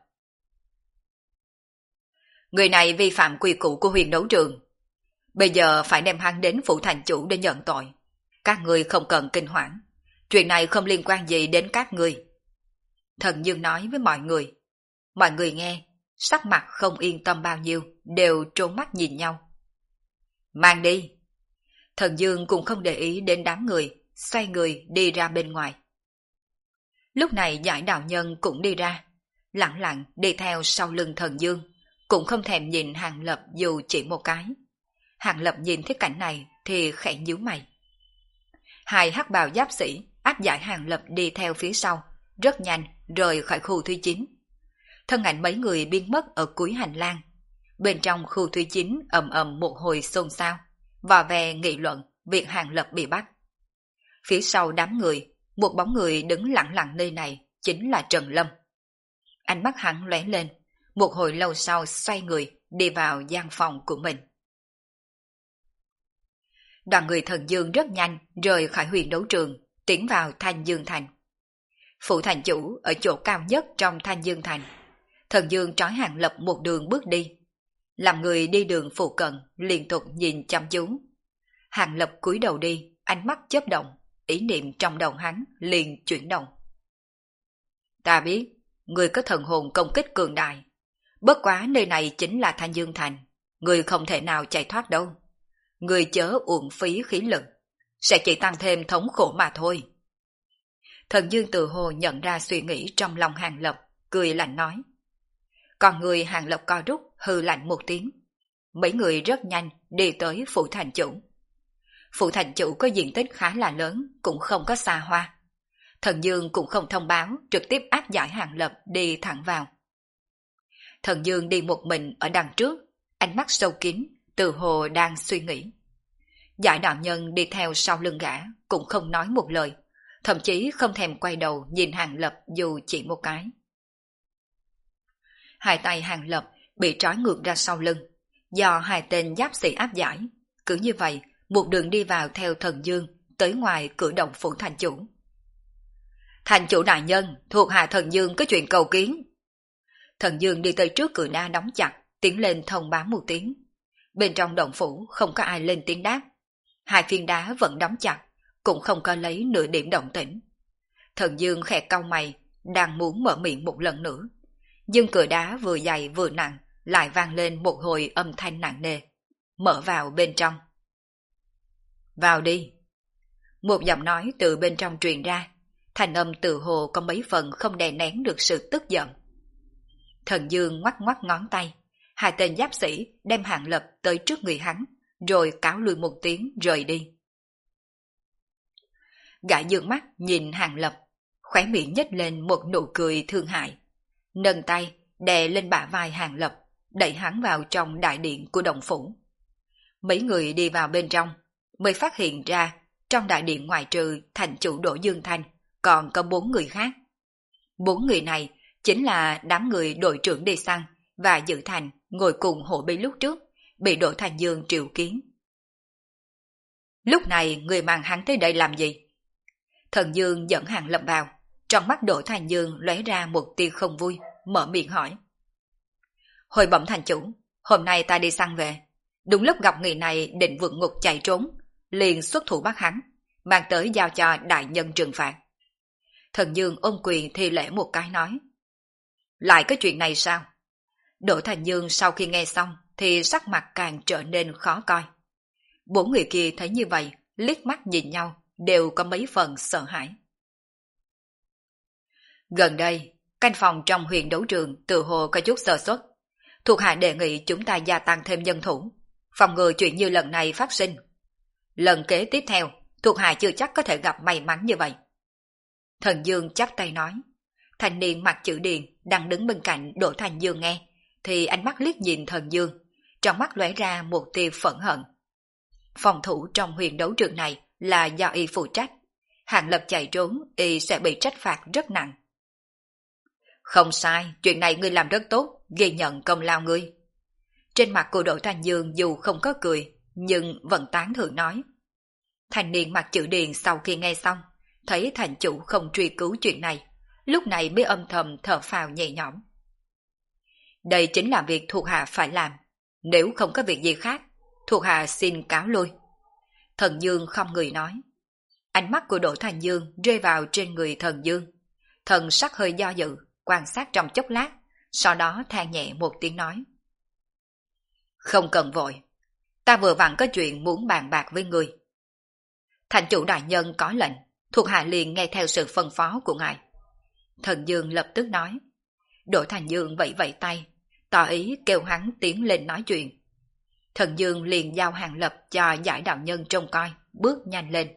Người này vi phạm quy củ của huyền đấu trường. Bây giờ phải đem hắn đến phủ thành chủ để nhận tội. Các người không cần kinh hoảng. Chuyện này không liên quan gì đến các người. Thần Dương nói với mọi người. Mọi người nghe, sắc mặt không yên tâm bao nhiêu, đều trốn mắt nhìn nhau. Mang đi. Thần Dương cũng không để ý đến đám người, xoay người đi ra bên ngoài. Lúc này Giải đạo nhân cũng đi ra, lặng lặng đi theo sau lưng Thần Dương, cũng không thèm nhìn Hàng Lập dù chỉ một cái. Hàng Lập nhìn thấy cảnh này thì khẽ nhíu mày. Hai hắc bào giáp sĩ áp giải Hàng Lập đi theo phía sau, rất nhanh rời khỏi khu thứ 9. Thân ảnh mấy người biến mất ở cuối hành lang. Bên trong khu thứ 9 ầm ầm một hồi xôn xao, và về nghị luận việc Hàng Lập bị bắt. Phía sau đám người, một bóng người đứng lặng lặng nơi này chính là Trần Lâm. Ánh mắt hắn lóe lên, một hồi lâu sau xoay người đi vào gian phòng của mình. Đoàn người Thần Dương rất nhanh rời khỏi huyền đấu trường, tiến vào Thanh Dương Thành. Phủ thành chủ ở chỗ cao nhất trong Thanh Dương Thành. Thần Dương trói Hàng Lập một đường bước đi. Làm người đi đường phụ cận liên tục nhìn chăm chú. Hàng Lập cúi đầu đi, ánh mắt chớp động, ý niệm trong đầu hắn liền chuyển động. Ta biết, người có thần hồn công kích cường đại. Bất quá nơi này chính là Thanh Dương Thành, người không thể nào chạy thoát đâu. Người chớ uổng phí khí lực, sẽ chỉ tăng thêm thống khổ mà thôi. Thần Dương tự hồ nhận ra suy nghĩ trong lòng Hàng Lập, cười lạnh nói. Còn người Hàng Lập co rút hừ lạnh một tiếng. Mấy người rất nhanh đi tới phủ thành chủ. Phủ thành chủ có diện tích khá là lớn, cũng không có xa hoa. Thần Dương cũng không thông báo, trực tiếp áp giải Hàng Lập đi thẳng vào. Thần Dương đi một mình ở đằng trước, ánh mắt sâu kín, tự hồ đang suy nghĩ. Giải đạo nhân đi theo sau lưng gã, cũng không nói một lời, thậm chí không thèm quay đầu nhìn Hàng Lập dù chỉ một cái. Hai tay Hàng Lập bị trói ngược ra sau lưng, do hai tên giáp sĩ áp giải. Cứ như vậy, một đường đi vào theo Thần Dương tới ngoài cửa động phủ thành chủ. Thành chủ đại nhân, thuộc hạ Thần Dương có chuyện cầu kiến. Thần Dương đi tới trước cửa đá đóng chặt, tiến lên thông báo một tiếng. Bên trong động phủ không có ai lên tiếng đáp. Hai phiên đá vẫn đóng chặt, cũng không có lấy nửa điểm động tĩnh. Thần Dương khẽ cau mày, đang muốn mở miệng một lần nữa. Nhưng cửa đá vừa dày vừa nặng, lại vang lên một hồi âm thanh nặng nề. Mở vào bên trong. Vào đi. Một giọng nói từ bên trong truyền ra, thành âm tự hồ có mấy phần không đè nén được sự tức giận. Thần Dương ngoắc ngoắc ngón tay, hai tên giáp sĩ đem Hàng Lập tới trước người hắn, rồi cáo lui một tiếng rời đi. Gã dương mắt nhìn Hàng Lập, khóe miệng nhếch lên một nụ cười thương hại, nâng tay đè lên bả vai Hàng Lập, đẩy hắn vào trong đại điện của động phủ. Mấy người đi vào bên trong, mới phát hiện ra trong đại điện ngoài trừ thành chủ Đỗ Dương Thanh, còn có 4 người khác. 4 người này chính là đám người đội trưởng đi săn và Dự Thành ngồi cùng hộ bí lúc trước, bị Đỗ Thành Dương triệu kiến. Lúc này người mang hắn tới đây làm gì? Thần Dương dẫn Hàng Lập vào, trong mắt Đỗ Thành Dương lóe ra một tia không vui, mở miệng hỏi. Hồi bẩm thành chủ, hôm nay ta đi săn về, đúng lúc gặp người này định vượt ngục chạy trốn, liền xuất thủ bắt hắn, mang tới giao cho đại nhân trừng phạt. Thần Dương ôm quyền thi lễ một cái nói. Lại cái chuyện này sao? Đỗ Thành Dương sau khi nghe xong thì sắc mặt càng trở nên khó coi. 4 người kia thấy như vậy, liếc mắt nhìn nhau, đều có mấy phần sợ hãi. Gần đây, canh phòng trong huyền đấu trường tự hồ có chút sơ suất. Thuộc hạ đề nghị chúng ta gia tăng thêm nhân thủ, phòng ngừa chuyện như lần này phát sinh. Lần kế tiếp theo, thuộc hạ chưa chắc có thể gặp may mắn như vậy. Thần Dương chắp tay nói. Thanh niên mặc chữ điền đang đứng bên cạnh Đỗ Thanh Dương nghe, thì ánh mắt liếc nhìn Thần Dương, trong mắt lóe ra một tia phẫn hận. Phòng thủ trong huyền đấu trường này là do y phụ trách. Hàng Lập chạy trốn, y sẽ bị trách phạt rất nặng. Không sai, chuyện này ngươi làm rất tốt, ghi nhận công lao ngươi. Trên mặt của Đỗ Thanh Dương dù không có cười, nhưng vẫn tán thưởng nói. Thanh niên mặc chữ điền sau khi nghe xong, thấy thành chủ không truy cứu chuyện này, lúc này mới âm thầm thở phào nhẹ nhõm. Đây chính là việc thuộc hạ phải làm, nếu không có việc gì khác, thuộc hạ xin cáo lui. Thần Dương không người nói. Ánh mắt của Đỗ Thanh Dương rơi vào trên người Thần Dương. Thần sắc hơi do dự, quan sát trong chốc lát, sau đó than nhẹ một tiếng nói. Không cần vội, ta vừa vặn có chuyện muốn bàn bạc với người. Thành chủ đại nhân có lệnh, thuộc hạ liền nghe theo sự phân phó của ngài. Thần Dương lập tức nói. Đỗ Thanh Dương vẫy vẫy tay, tỏ ý kêu hắn tiến lên nói chuyện. Thần Dương liền giao Hàng Lập cho giải đạo nhân trông coi, bước nhanh lên.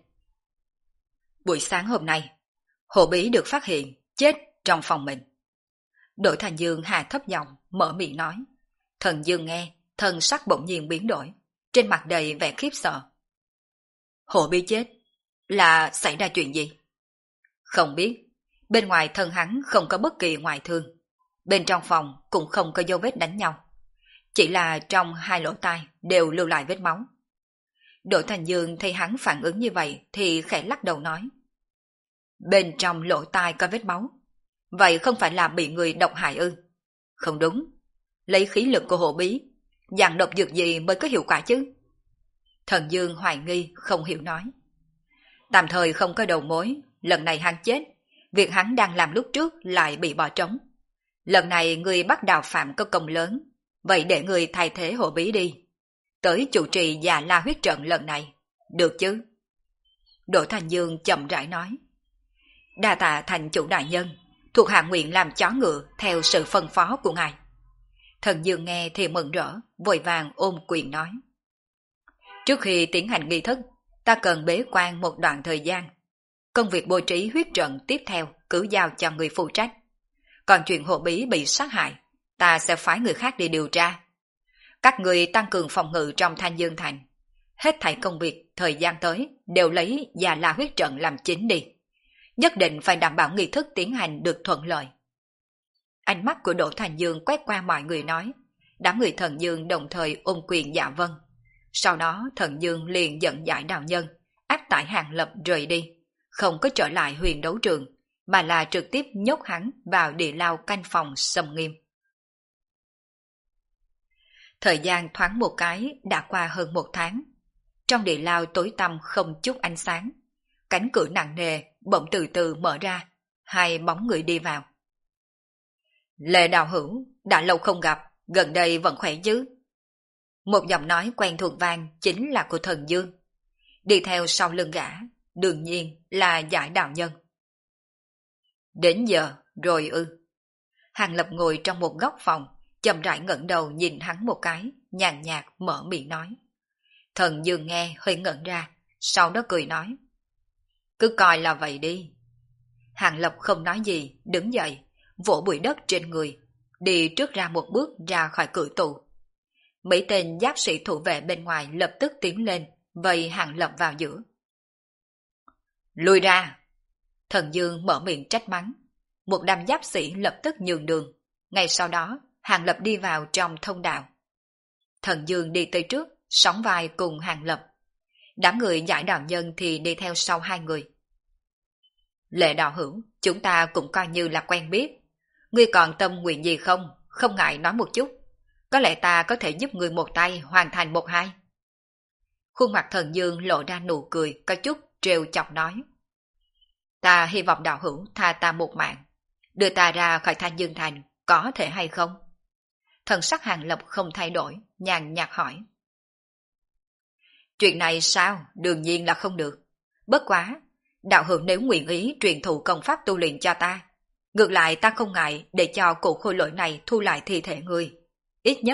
Buổi sáng hôm nay, Hồ Bí được phát hiện chết trong phòng mình. Đỗ Thanh Dương hạ thấp giọng mở miệng nói. Thần Dương nghe, thần sắc bỗng nhiên biến đổi, trên mặt đầy vẻ khiếp sợ. Hồ Bí chết, là xảy ra chuyện gì? Không biết, bên ngoài thân hắn không có bất kỳ ngoại thương, bên trong phòng cũng không có dấu vết đánh nhau, chỉ là trong hai lỗ tai đều lưu lại vết máu. Đỗ Thanh Dương thấy hắn phản ứng như vậy thì khẽ lắc đầu nói. Bên trong lỗ tai có vết máu, vậy không phải là bị người độc hại ư? Không đúng, lấy khí lực của Hồ Bí, dạng độc dược gì mới có hiệu quả chứ? Thần Dương hoài nghi không hiểu nói. Tạm thời không có đầu mối, lần này hắn chết, việc hắn đang làm lúc trước lại bị bỏ trống. Lần này người bắt Đào Phạm có công lớn, vậy để người thay thế Hồ Bí đi, tới chủ trì Già La huyết trận lần này, được chứ? Đỗ Thanh Dương chậm rãi nói. Đa tạ thành chủ đại nhân, thuộc hạ nguyện làm chó ngựa theo sự phân phó của ngài. Thần Dương nghe thì mừng rỡ, vội vàng ôm quyền nói. Trước khi tiến hành nghi thức, ta cần bế quan một đoạn thời gian. Công việc bố trí huyết trận tiếp theo cứ giao cho người phụ trách. Còn chuyện Hồ Bí bị sát hại, ta sẽ phái người khác đi điều tra. Các người tăng cường phòng ngự trong Thanh Dương Thành. Hết thảy công việc thời gian tới đều lấy Già La huyết trận làm chính đi. Nhất định phải đảm bảo nghi thức tiến hành được thuận lợi. Ánh mắt của Đỗ Thanh Dương quét qua mọi người nói. Đám người Thần Dương đồng thời ôm quyền dạ vâng. Sau đó Thần Dương liền dẫn giải đạo nhân, áp tải Hàng Lập rời đi, không có trở lại huyền đấu trường, mà là trực tiếp nhốt hắn vào địa lao canh phòng xâm nghiêm. Thời gian thoáng một cái đã qua hơn một tháng. Trong địa lao tối tăm không chút ánh sáng, cánh cửa nặng nề bỗng từ từ mở ra, hai bóng người đi vào. Lệ đạo hữu, đã lâu không gặp, gần đây vẫn khỏe chứ? Một giọng nói quen thuộc vang chính là của Thần Dương. Đi theo sau lưng gã, đương nhiên là giải đạo nhân. Đến giờ rồi ư? Hàng Lập ngồi trong một góc phòng, chậm rãi ngẩng đầu nhìn hắn một cái, nhàn nhạt mở miệng nói. Thần Dương nghe hơi ngẩn ra, sau đó cười nói. Cứ coi là vậy đi. Hàng Lập không nói gì, đứng dậy, vỗ bụi đất trên người, đi trước ra một bước ra khỏi cửa tù. Mấy tên giáp sĩ thủ vệ bên ngoài lập tức tiến lên, vây Hàng Lập vào giữa. Lùi ra! Thần Dương mở miệng trách mắng. Một đám giáp sĩ lập tức nhường đường. Ngay sau đó, Hàng Lập đi vào trong thông đạo. Thần Dương đi tới trước, sóng vai cùng Hàng Lập. Đám người giải đạo nhân thì đi theo sau hai người. Lệ đạo hữu, chúng ta cũng coi như là quen biết. Ngươi còn tâm nguyện gì không? Không ngại nói một chút. Có lẽ ta có thể giúp ngươi một tay hoàn thành một hai. Khuôn mặt Thần Dương lộ ra nụ cười, có chút trêu chọc nói. Ta hy vọng đạo hữu tha ta một mạng, đưa ta ra khỏi Thanh Dương Thành, có thể hay không? Thần sắc Hàng Lập không thay đổi, nhàn nhạt hỏi. Chuyện này sao? Đương nhiên là không được. Bất quá, đạo hữu nếu nguyện ý truyền thụ công pháp tu luyện cho ta, ngược lại ta không ngại để cho cụ khôi lỗi này thu lại thi thể người. Ít nhất,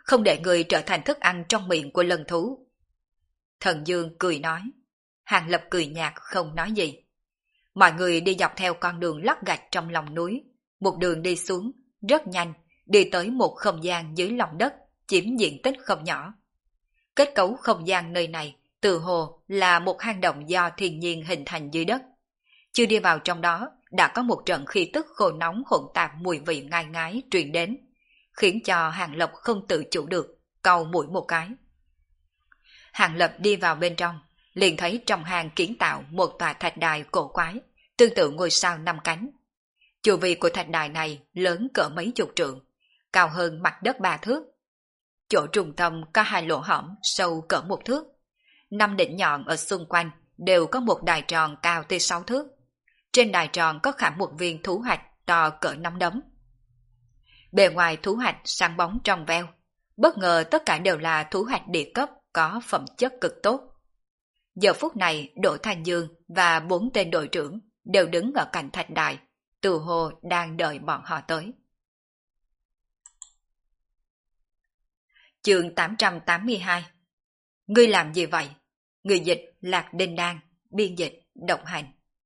không để người trở thành thức ăn trong miệng của lân thú. Thần Dương cười nói. Hàng Lập cười nhạt không nói gì. Mọi người đi dọc theo con đường lót gạch trong lòng núi, một đường đi xuống, rất nhanh, đi tới một không gian dưới lòng đất, chiếm diện tích không nhỏ. Kết cấu không gian nơi này, tự hồ là một hang động do thiên nhiên hình thành dưới đất. Chưa đi vào trong đó, đã có một trận khí tức khô nóng hỗn tạp mùi vị ngai ngái truyền đến, khiến cho Hàng Lập không tự chủ được, cau mũi một cái. Hàng Lập đi vào bên trong, liền thấy trong hang kiến tạo một tòa thạch đài cổ quái, tương tự ngôi sao 5 cánh. Chu vi của thạch đài này lớn cỡ mấy chục trượng, cao hơn mặt đất 3 thước. Chỗ trung tâm có 2 lỗ hõm sâu cỡ 1 thước. 5 đỉnh nhọn ở xung quanh đều có một đài tròn cao tới 6 thước. Trên đài tròn có khảm một viên thú hạch to cỡ 5 đấm. Bề ngoài thú hạch sáng bóng trong veo, bất ngờ tất cả đều là thú hạch địa cấp có phẩm chất cực tốt. Giờ phút này Đỗ Thanh Dương và 4 tên đội trưởng đều đứng ở cạnh thạch đài, tự hồ đang đợi bọn họ tới. Chương 882. Ngươi làm gì vậy? Người dịch Lạc Đinh Đan, biên dịch Độc Hành.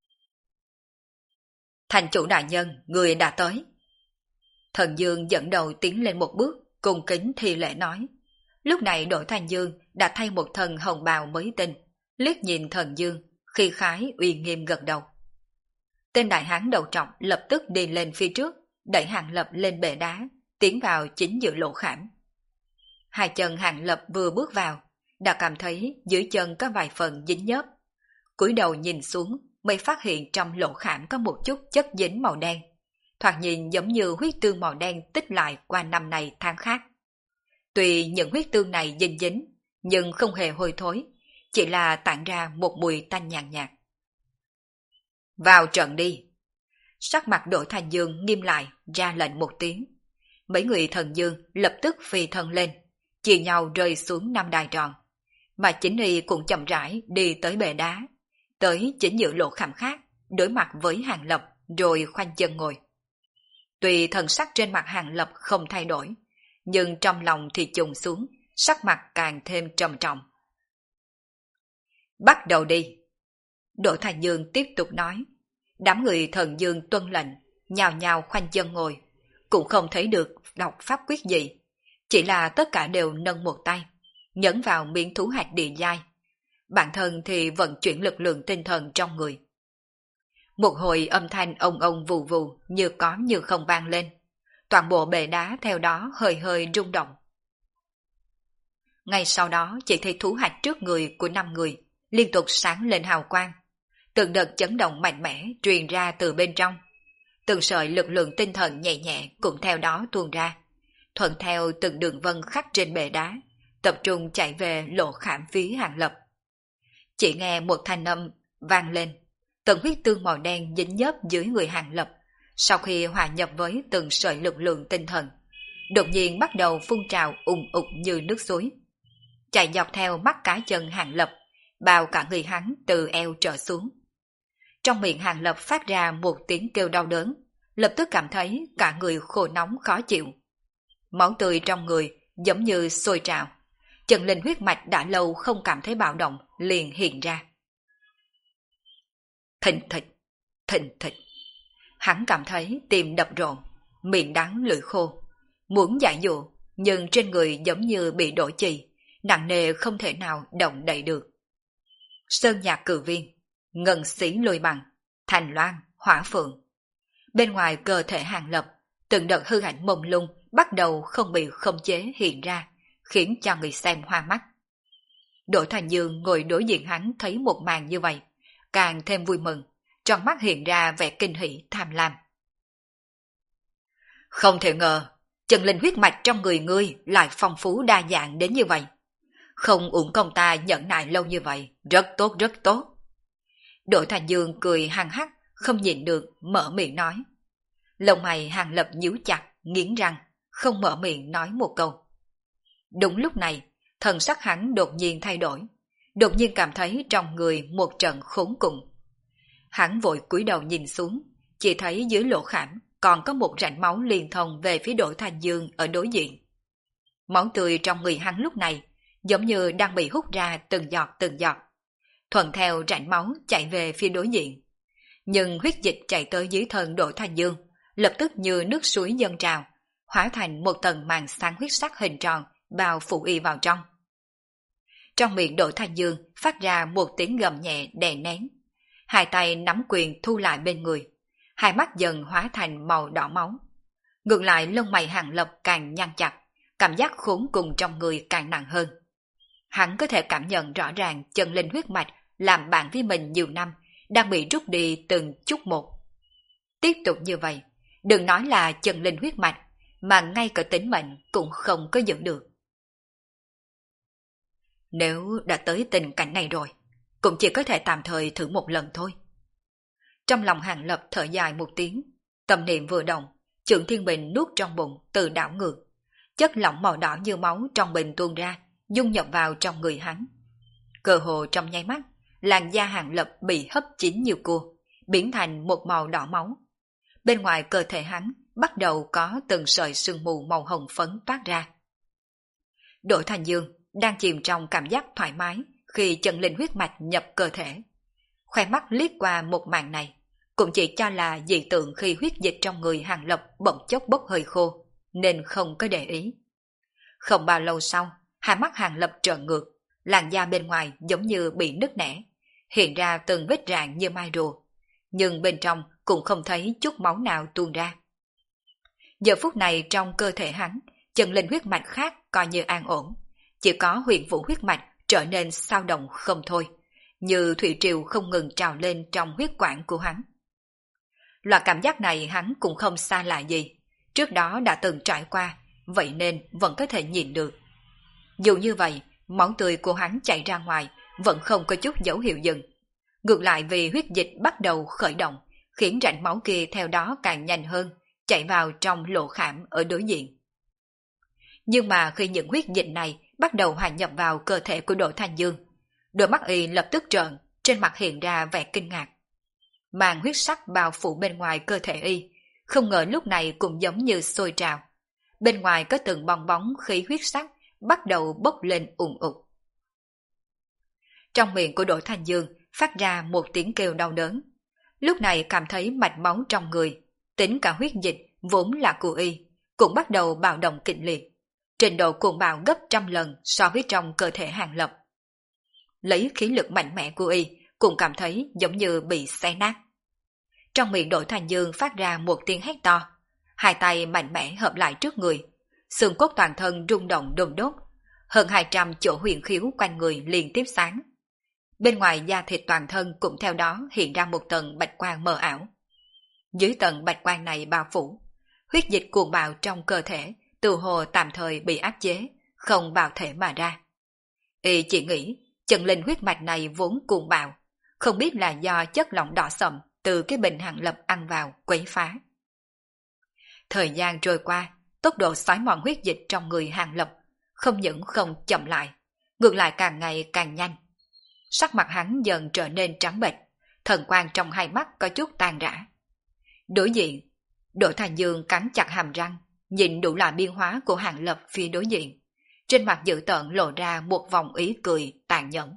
Thành chủ đại nhân, người đã tới. Thần Dương dẫn đầu tiến lên một bước, cung kính thi lễ nói. Lúc này Đỗ Thanh Dương đã thay một thân hồng bào mới tinh, liếc nhìn Thần Dương, khi khái uy nghiêm gật đầu. Tên đại hán đầu trọc lập tức đi lên phía trước, đẩy Hàng Lập lên bệ đá, tiến vào chính giữa lỗ khảm. Hai chân Hàng Lập vừa bước vào, đã cảm thấy dưới chân có vài phần dính nhớp. Cúi đầu nhìn xuống mới phát hiện trong lỗ khảm có một chút chất dính màu đen, thoạt nhìn giống như huyết tương màu đen tích lại qua năm này tháng khác. Tuy những huyết tương này dính dính, nhưng không hề hôi thối, chỉ là tản ra một mùi tanh nhàn nhạt. Vào trận đi. Sắc mặt Đỗ Thanh Dương nghiêm lại, ra lệnh một tiếng. Mấy người Thần Dương lập tức phi thân lên, chia nhau rơi xuống 5 đài tròn, mà chính y cũng chậm rãi đi tới bệ đá, tới chính giữa lỗ khảm khác, đối mặt với Hàng Lập rồi khoanh chân ngồi. Tuy thần sắc trên mặt Hàng Lập không thay đổi, nhưng trong lòng thì trùng xuống, sắc mặt càng thêm trầm trọng. Bắt đầu đi. Đỗ Thành Dương tiếp tục nói. Đám người Thần Dương tuân lệnh, nhào nhào khoanh chân ngồi, cũng không thấy được đọc pháp quyết gì, chỉ là tất cả đều nâng một tay, nhấn vào miếng thú hạch địa giai. Bản thân thì vận chuyển lực lượng tinh thần trong người. Một hồi âm thanh ông ông vù vù như có như không vang lên, toàn bộ bệ đá theo đó hơi hơi rung động. Ngay sau đó chỉ thấy thú hạch trước người của 5 người liên tục sáng lên hào quang, từng đợt chấn động mạnh mẽ truyền ra từ bên trong, từng sợi lực lượng tinh thần nhẹ nhẹ cũng theo đó tuôn ra, thuận theo từng đường vân khắc trên bệ đá, tập trung chạy về lỗ khảm phía Hàng Lập. Chỉ nghe một thanh âm vang lên, từng huyết tương màu đen dính nhớp dưới người Hàng Lập, sau khi hòa nhập với từng sợi lực lượng tinh thần, đột nhiên bắt đầu phun trào ùn ục như nước suối, chạy dọc theo mắt cá chân Hàng Lập, bao cả người hắn từ eo trở xuống. Trong miệng Hàng Lập phát ra một tiếng kêu đau đớn, lập tức cảm thấy cả người khô nóng khó chịu. Máu tươi trong người giống như sôi trào, chân linh huyết mạch đã lâu không cảm thấy bạo động liền hiện ra. Thình thịch, thình thịch. Hắn cảm thấy tim đập rộn, miệng đắng lưỡi khô, muốn giải dụ, nhưng trên người giống như bị đổi chì, nặng nề không thể nào động đậy được. Sơn nhạc cử viên, ngân xí lôi bằng, thành loan, hỏa phượng. Bên ngoài cơ thể Hàng Lập, từng đợt hư ảnh mông lung bắt đầu không bị khống chế hiện ra, khiến cho người xem hoa mắt. Đỗ Thành Dương ngồi đối diện hắn thấy một màn như vậy, càng thêm vui mừng, trong mắt hiện ra vẻ kinh hỉ tham lam. Không thể ngờ, chân linh huyết mạch trong người ngươi lại phong phú đa dạng đến như vậy. Không uổng công ta nhẫn nại lâu như vậy, rất tốt rất tốt. Đỗ Thành Dương cười hăng hắc, không nhịn được, mở miệng nói. Lông mày Hàng Lập nhíu chặt, nghiến răng, không mở miệng nói một câu. Đúng lúc này, thần sắc hắn đột nhiên thay đổi, đột nhiên cảm thấy trong người một trận khốn cùng. Hắn vội cúi đầu nhìn xuống, chỉ thấy dưới lỗ khảm còn có một rãnh máu liên thông về phía Đỗ Thành Dương ở đối diện. Máu tươi trong người hắn lúc này giống như đang bị hút ra từng giọt, thuận theo rãnh máu chạy về phía đối diện. Nhưng huyết dịch chạy tới dưới thân Đỗ Thanh Dương, lập tức như nước suối dâng trào, hóa thành một tầng màn sáng huyết sắc hình tròn bao phủ y vào trong. Trong miệng Đỗ Thanh Dương phát ra một tiếng gầm nhẹ đè nén, hai tay nắm quyền thu lại bên người, hai mắt dần hóa thành màu đỏ máu. Ngược lại lông mày Hàng Lập càng nhăn chặt, cảm giác khốn cùng trong người càng nặng hơn. Hắn có thể cảm nhận rõ ràng chân linh huyết mạch làm bạn với mình nhiều năm đang bị rút đi từng chút một. Tiếp tục như vậy, đừng nói là chân linh huyết mạch, mà ngay cả tính mệnh cũng không có giữ được. Nếu đã tới tình cảnh này rồi, cũng chỉ có thể tạm thời thử một lần thôi. Trong lòng Hàng Lập thở dài một tiếng, tâm niệm vừa động, Trượng Thiên Bình nuốt trong bụng từ đảo ngược. Chất lỏng màu đỏ như máu trong bình tuôn ra, dung nhập vào trong người hắn. Cơ hồ trong nháy mắt, làn da Hàng Lập bị hấp chín nhiều cua, biến thành một màu đỏ máu. Bên ngoài cơ thể hắn bắt đầu có từng sợi sương mù màu hồng phấn toát ra. Đỗ Thanh Dương đang chìm trong cảm giác thoải mái khi chân linh huyết mạch nhập cơ thể. Khoe mắt liếc qua một màn này, cũng chỉ cho là dị tượng khi huyết dịch trong người Hàng Lập bỗng chốc bốc hơi khô, nên không có để ý. Không bao lâu sau, hai mắt Hàng Lập trợn ngược, làn da bên ngoài giống như bị nứt nẻ, hiện ra từng vết rạn như mai rùa, nhưng bên trong cũng không thấy chút máu nào tuôn ra. Giờ phút này trong cơ thể hắn, chân linh huyết mạch khác coi như an ổn, chỉ có huyền vũ huyết mạch trở nên xao động không thôi, như thủy triều không ngừng trào lên trong huyết quản của hắn. Loại cảm giác này hắn cũng không xa lạ gì, trước đó đã từng trải qua, vậy nên vẫn có thể nhìn được. Dù như vậy, máu tươi của hắn chảy ra ngoài vẫn không có chút dấu hiệu dừng. Ngược lại vì huyết dịch bắt đầu khởi động, khiến rãnh máu kia theo đó càng nhanh hơn, chạy vào trong lỗ khảm ở đối diện. Nhưng mà khi những huyết dịch này bắt đầu hòa nhập vào cơ thể của Đỗ Thanh Dương, đôi mắt y lập tức trợn, trên mặt hiện ra vẻ kinh ngạc. Màn huyết sắc bao phủ bên ngoài cơ thể y, không ngờ lúc này cũng giống như sôi trào. Bên ngoài có từng bong bóng khí huyết sắc bắt đầu bốc lên ùn ục. Trong miệng của Đỗ Thanh Dương phát ra một tiếng kêu đau đớn. Lúc này cảm thấy mạch máu trong người, tính cả huyết dịch vốn là của y, cũng bắt đầu bạo động kịch liệt. Trình độ cuồng bạo gấp trăm lần so với trong cơ thể Hàng Lập. Lấy khí lực mạnh mẽ của y, cũng cảm thấy giống như bị xé nát. Trong miệng Đỗ Thanh Dương phát ra một tiếng hét to, hai tay mạnh mẽ hợp lại trước người, xương cốt toàn thân rung động đùng đốt, hơn 200 chỗ huyền khiếu quanh người liên tiếp sáng. Bên ngoài da thịt toàn thân cũng theo đó hiện ra một tầng bạch quang mờ ảo. Dưới tầng bạch quang này bao phủ, huyết dịch cuồng bạo trong cơ thể từ hồ tạm thời bị áp chế, không bạo thể mà ra. Y chỉ nghĩ chân linh huyết mạch này vốn cuồng bạo, không biết là do chất lỏng đỏ sậm từ cái bình Hàng Lập ăn vào quấy phá. Thời gian trôi qua, tốc độ xói mòn huyết dịch trong người Hàng Lập không những không chậm lại, ngược lại càng ngày càng nhanh. Sắc mặt hắn dần trở nên trắng bệch, thần quang trong hai mắt có chút tan rã. Đối diện, Đỗ Thanh Dương cắn chặt hàm răng, nhìn đủ loại biến hóa của Hàng Lập phía đối diện. Trên mặt dữ tợn lộ ra một vòng ý cười tàn nhẫn.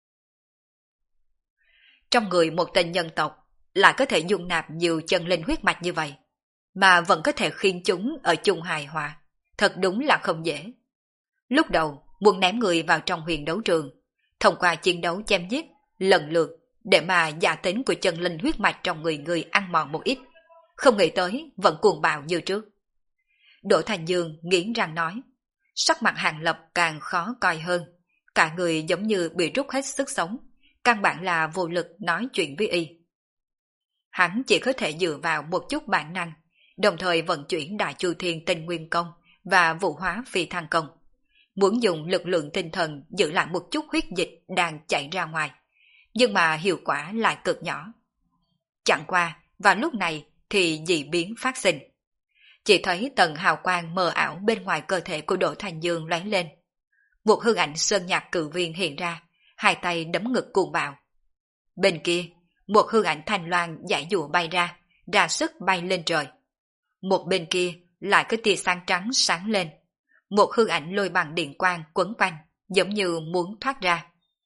Trong người một tên nhân tộc lại có thể dung nạp nhiều chân linh huyết mạch như vậy, mà vẫn có thể khiến chúng ở chung hài hòa, thật đúng là không dễ. Lúc đầu muốn ném người vào trong huyền đấu trường, thông qua chiến đấu chém giết lần lượt để mà giả tính của chân linh huyết mạch trong người ăn mòn một ít, không nghĩ tới vẫn cuồng bạo như trước. Đỗ Thanh Dương nghiến răng nói, sắc mặt Hàng Lập càng khó coi hơn, cả người giống như bị rút hết sức sống, căn bản là vô lực nói chuyện với y. Hắn chỉ có thể dựa vào một chút bản năng, đồng thời vận chuyển Đại Chu Thiên Tinh Nguyên Công và Vũ Hóa Phi Thăng Công, muốn dùng lực lượng tinh thần giữ lại một chút huyết dịch đang chạy ra ngoài, nhưng mà hiệu quả lại cực nhỏ. Chẳng qua, vào lúc này thì dị biến phát sinh. Chỉ thấy tầng hào quang mờ ảo bên ngoài cơ thể của Đỗ Thanh Dương lóe lên. Một hư ảnh sơn nhạc cự viên hiện ra, hai tay đấm ngực cuồng bạo. Bên kia, một hư ảnh thanh loan giải dụa bay ra sức bay lên trời. Một bên kia lại có tia sáng trắng sáng lên. một hư ảnh lôi bằng điện quang quấn quanh, giống như muốn thoát ra.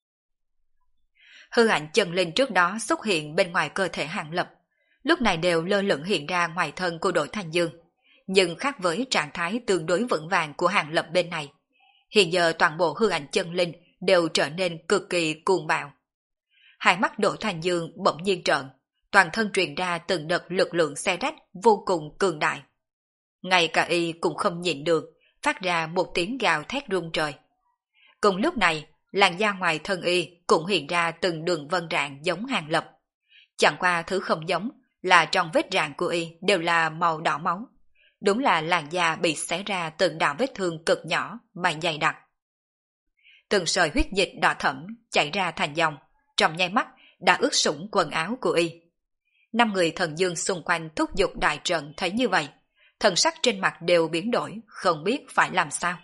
Hư ảnh chân linh trước đó xuất hiện bên ngoài cơ thể Hàng Lập, lúc này đều lơ lửng hiện ra ngoài thân của Đỗ Thanh Dương, nhưng khác với trạng thái tương đối vững vàng của Hàng Lập bên này. Hiện giờ toàn bộ hư ảnh chân linh đều trở nên cực kỳ cuồng bạo. Hai mắt Đỗ Thanh Dương bỗng nhiên trợn, toàn thân truyền ra từng đợt lực lượng xé rách vô cùng cường đại. Ngay cả y cũng không nhịn được, phát ra một tiếng gào thét rung trời. Cùng lúc này, làn da ngoài thân y cũng hiện ra từng đường vân rạn giống Hàng Lập. Chẳng qua thứ không giống là trong vết rạn của y đều là màu đỏ máu. Đúng là làn da bị xé ra từng đạo vết thương cực nhỏ mà dày đặc. Từng sợi huyết dịch đỏ thẫm chảy ra thành dòng, trong nháy mắt đã ướt sũng quần áo của y. 5 người thần dương xung quanh thúc giục đại trận thấy như vậy, thần sắc trên mặt đều biến đổi, không biết phải làm sao.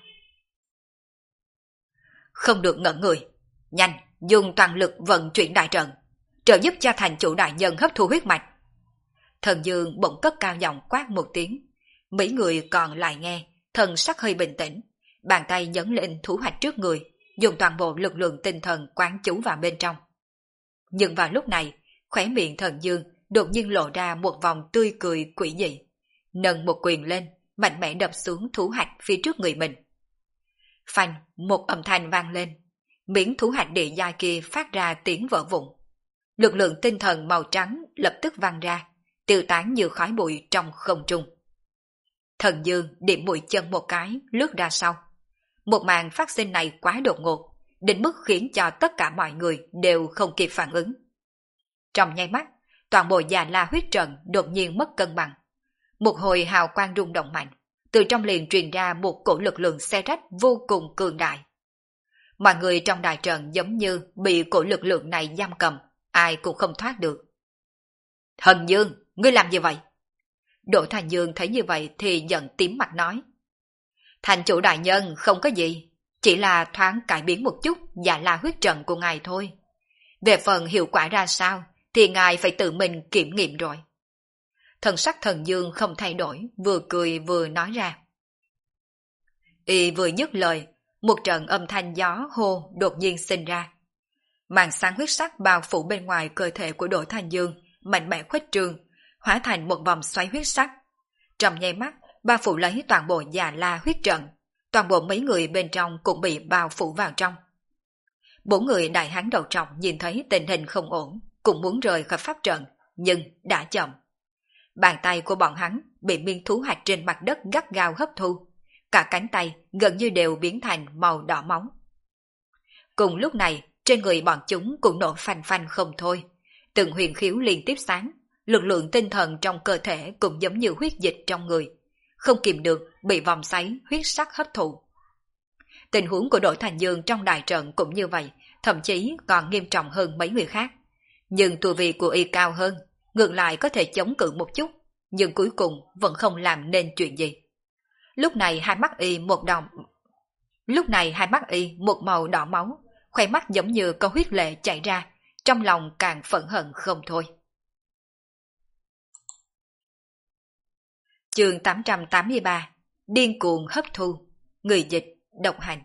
Không được ngẩn người, nhanh, dùng toàn lực vận chuyển đại trận, trợ giúp cho thành chủ đại nhân hấp thu huyết mạch. Thần dương bỗng cất cao giọng quát một tiếng, mấy người còn lại nghe, thần sắc hơi bình tĩnh, bàn tay nhấn lên thủ hoạch trước người, dùng toàn bộ lực lượng tinh thần quán chú vào bên trong. Nhưng vào lúc này, khóe miệng thần dương đột nhiên lộ ra một vòng tươi cười quỷ dị, nâng một quyền lên, mạnh mẽ đập xuống thủ hạch phía trước người mình. Phanh, một âm thanh vang lên, miếng thủ hạch địa giai kia phát ra tiếng vỡ vụn. Lực lượng tinh thần màu trắng lập tức văng ra, tiêu tán như khói bụi trong không trung. Thần dương điểm mũi chân một cái, lướt ra sau. Một màn phát sinh này quá đột ngột, đến mức khiến cho tất cả mọi người đều không kịp phản ứng. Trong nháy mắt, toàn bộ Già La huyết trận đột nhiên mất cân bằng. Một hồi hào quang rung động mạnh, từ trong liền truyền ra một cổ lực lượng xé rách vô cùng cường đại. Mọi người trong đại trận giống như bị cổ lực lượng này giam cầm, ai cũng không thoát được. Thần Dương, ngươi làm gì vậy? Đỗ Thành Dương thấy như vậy thì giận tím mặt nói. Thành chủ đại nhân không có gì, chỉ là thoáng cải biến một chút Dạ La huyết trận của ngài thôi. Về phần hiệu quả ra sao thì ngài phải tự mình kiểm nghiệm rồi. Thần sắc Thần Dương không thay đổi, vừa cười vừa nói ra. Y vừa dứt lời, một trận âm thanh gió hô đột nhiên sinh ra. Màn sáng huyết sắc bao phủ bên ngoài cơ thể của Đỗ Thành Dương mạnh mẽ khuếch trương, hóa thành một vòng xoáy huyết sắc. Trong nháy mắt, bao phủ lấy toàn bộ Già La huyết trận, toàn bộ mấy người bên trong cũng bị bao phủ vào trong. 4 người đại hán đầu trọc nhìn thấy tình hình không ổn, cũng muốn rời khỏi pháp trận, nhưng đã chậm. Bàn tay của bọn hắn bị miên thú hạch trên mặt đất gắt gao hấp thu, cả cánh tay gần như đều biến thành màu đỏ máu. Cùng lúc này, trên người bọn chúng cũng nổ phanh phanh không thôi, từng huyền khiếu liên tiếp sáng, lực lượng tinh thần trong cơ thể cũng giống như huyết dịch trong người, không kìm được bị vòng xoáy huyết sắc hấp thụ. Tình huống của Đỗ Thành Dương trong đại trận cũng như vậy, thậm chí còn nghiêm trọng hơn mấy người khác. Nhưng tu vi của y cao hơn, ngược lại có thể chống cự một chút, nhưng cuối cùng vẫn không làm nên chuyện gì. Lúc này hai mắt y một màu đỏ máu, khoe mắt giống như có huyết lệ chảy ra, trong lòng càng phẫn hận không thôi. Chương 883, điên cuồng hấp thu, người dịch, độc hành.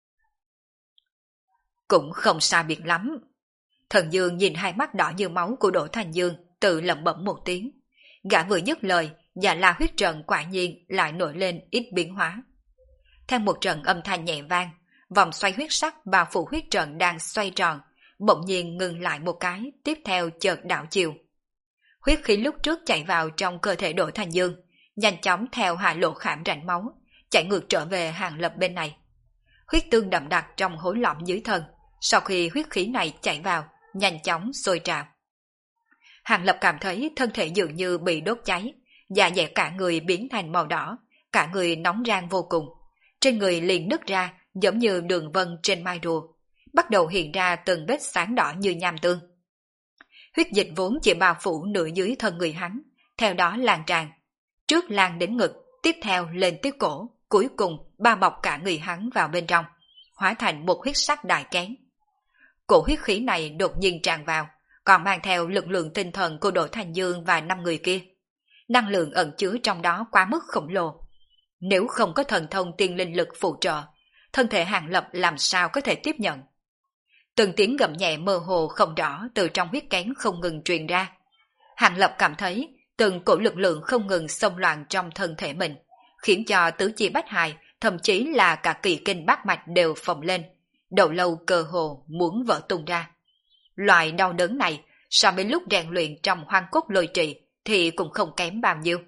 Cũng không xa biệt lắm. Thần Dương nhìn hai mắt đỏ như máu của Đỗ Thành Dương, tự lẩm bẩm một tiếng. Gã vừa dứt lời, Dạ La huyết trận quả nhiên lại nổi lên ít biến hóa. Theo một trận âm thanh nhẹ vang, vòng xoay huyết sắc bao phủ huyết trận đang xoay tròn, bỗng nhiên ngừng lại một cái, tiếp theo chợt đảo chiều. Huyết khí lúc trước chạy vào trong cơ thể Đỗ Thành Dương, nhanh chóng theo hạ lộ khảm rãnh máu, chạy ngược trở về Hàng Lập bên này. Huyết tương đậm đặc trong hối lõm dưới thân, sau khi huyết khí này chạy vào, nhanh chóng sôi trào. Hàng Lập cảm thấy thân thể dường như bị đốt cháy, da dẻ cả người biến thành màu đỏ, cả người nóng rang vô cùng. Trên người liền nứt ra giống như đường vân trên mai rùa, bắt đầu hiện ra từng vết sáng đỏ như nham tương. Huyết dịch vốn chỉ bao phủ nửa dưới thân người hắn, theo đó lan tràn. Trước lan đến ngực, tiếp theo lên tiếp cổ, cuối cùng bao bọc cả người hắn vào bên trong, hóa thành một huyết sắc đại kén. Cổ huyết khí này đột nhiên tràn vào, còn mang theo lực lượng tinh thần của Đỗ Thành Dương và 5 người kia. Năng lượng ẩn chứa trong đó quá mức khổng lồ. Nếu không có thần thông tiên linh lực phụ trợ, thân thể Hàng Lập làm sao có thể tiếp nhận. Từng tiếng gầm nhẹ mơ hồ không rõ từ trong huyết kén không ngừng truyền ra. Hàng Lập cảm thấy từng cổ lực lượng không ngừng xông loạn trong thân thể mình, khiến cho tứ chi bách hài, thậm chí là cả kỳ kinh bát mạch đều phồng lên, đầu lâu cơ hồ muốn vỡ tung ra. Loại đau đớn này so với lúc rèn luyện trong hoang cốt lôi trì thì cũng không kém bao nhiêu.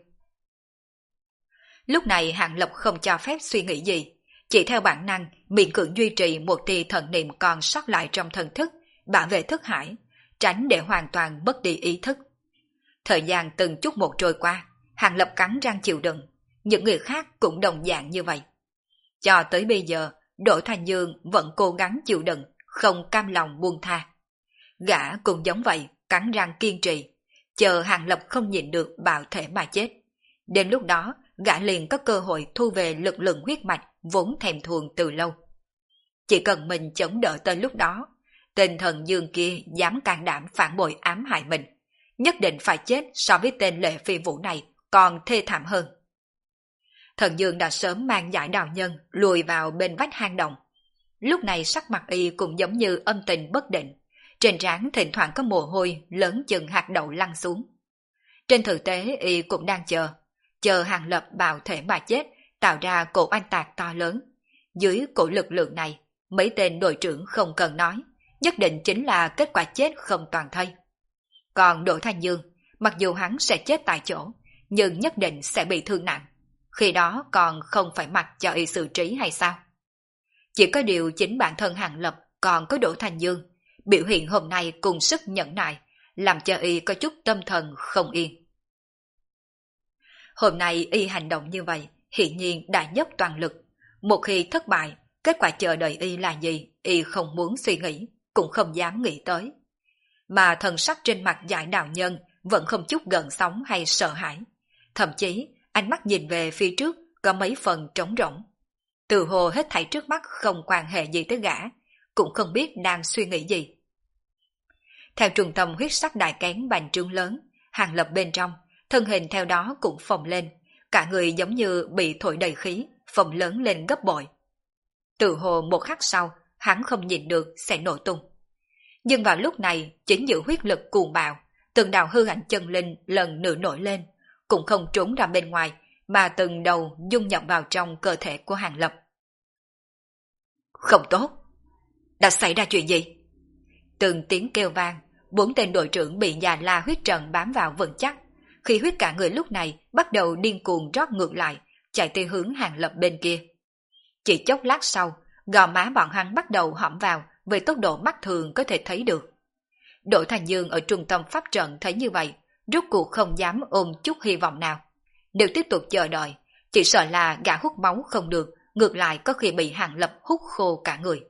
Lúc này Hàng Lập không cho phép suy nghĩ gì, chỉ theo bản năng miễn cưỡng duy trì một tia thần niệm còn sót lại trong thần thức, bảo vệ thức hải, tránh để hoàn toàn mất đi ý thức. Thời gian từng chút một trôi qua, Hàng Lập cắn răng chịu đựng, những người khác cũng đồng dạng như vậy. Cho tới bây giờ, Đỗ Thanh Dương vẫn cố gắng chịu đựng, không cam lòng buông tha. Gã cũng giống vậy, cắn răng kiên trì, chờ Hàng Lập không nhịn được bạo thể mà chết. Đến lúc đó, gã liền có cơ hội thu về lực lượng huyết mạch vốn thèm thuồng từ lâu. Chỉ cần mình chống đỡ tới lúc đó, tên thần Dương kia dám can đảm phản bội ám hại mình, nhất định phải chết so với tên Lệ Phi Vũ này còn thê thảm hơn. Thần Dương đã sớm mang giải đạo nhân lùi vào bên vách hang động. Lúc này sắc mặt y cũng giống như âm tình bất định, trên trán thỉnh thoảng có mồ hôi lớn chừng hạt đậu lăn xuống. Trên thực tế y cũng đang chờ Hàng Lập bạo thể mà chết, tạo ra cổ oanh tạc to lớn. Dưới cổ lực lượng này, mấy tên đội trưởng không cần nói, nhất định chính là kết quả chết không toàn thây. Còn Đỗ Thanh Dương, mặc dù hắn sẽ chết tại chỗ, nhưng nhất định sẽ bị thương nặng. Khi đó còn không phải mặc cho y xử trí hay sao? Chỉ có điều chính bản thân Hàng Lập còn có Đỗ Thanh Dương, biểu hiện hôm nay cùng sức nhẫn nại, làm cho y có chút tâm thần không yên. Hôm nay y hành động như vậy, hiển nhiên đã dốc toàn lực. Một khi thất bại, kết quả chờ đợi y là gì, y không muốn suy nghĩ, cũng không dám nghĩ tới. Mà thần sắc trên mặt giải đạo nhân vẫn không chút gợn sóng hay sợ hãi. Thậm chí, ánh mắt nhìn về phía trước có mấy phần trống rỗng. Từ hồ hết thảy trước mắt không quan hệ gì tới gã, cũng không biết đang suy nghĩ gì. Theo trung tâm huyết sắc đại kén bành trướng lớn, Hàng Lập bên trong, thân hình theo đó cũng phồng lên, cả người giống như bị thổi đầy khí, phồng lớn lên gấp bội. Từ hồ một khắc sau, hắn không nhìn được sẽ nổ tung. Nhưng vào lúc này, chính giữa huyết lực cuồng bạo, từng đạo hư ảnh chân linh lần nữa nổi lên, cũng không trốn ra bên ngoài, mà từng đầu dung nhập vào trong cơ thể của Hàng Lập. Không tốt! Đã xảy ra chuyện gì? Từng tiếng kêu vang, 4 tên đội trưởng bị Già La huyết trận bám vào vững chắc, khi huyết cả người lúc này bắt đầu điên cuồng rót ngược lại, chạy tới hướng Hàng Lập bên kia. Chỉ chốc lát sau, gò má bọn hắn bắt đầu hõm vào với tốc độ mắt thường có thể thấy được. Đỗ Thành Dương ở trung tâm pháp trận thấy như vậy, rốt cuộc không dám ôm chút hy vọng nào. Nếu tiếp tục chờ đợi, chỉ sợ là gã hút máu không được, ngược lại có khi bị Hàng Lập hút khô cả người.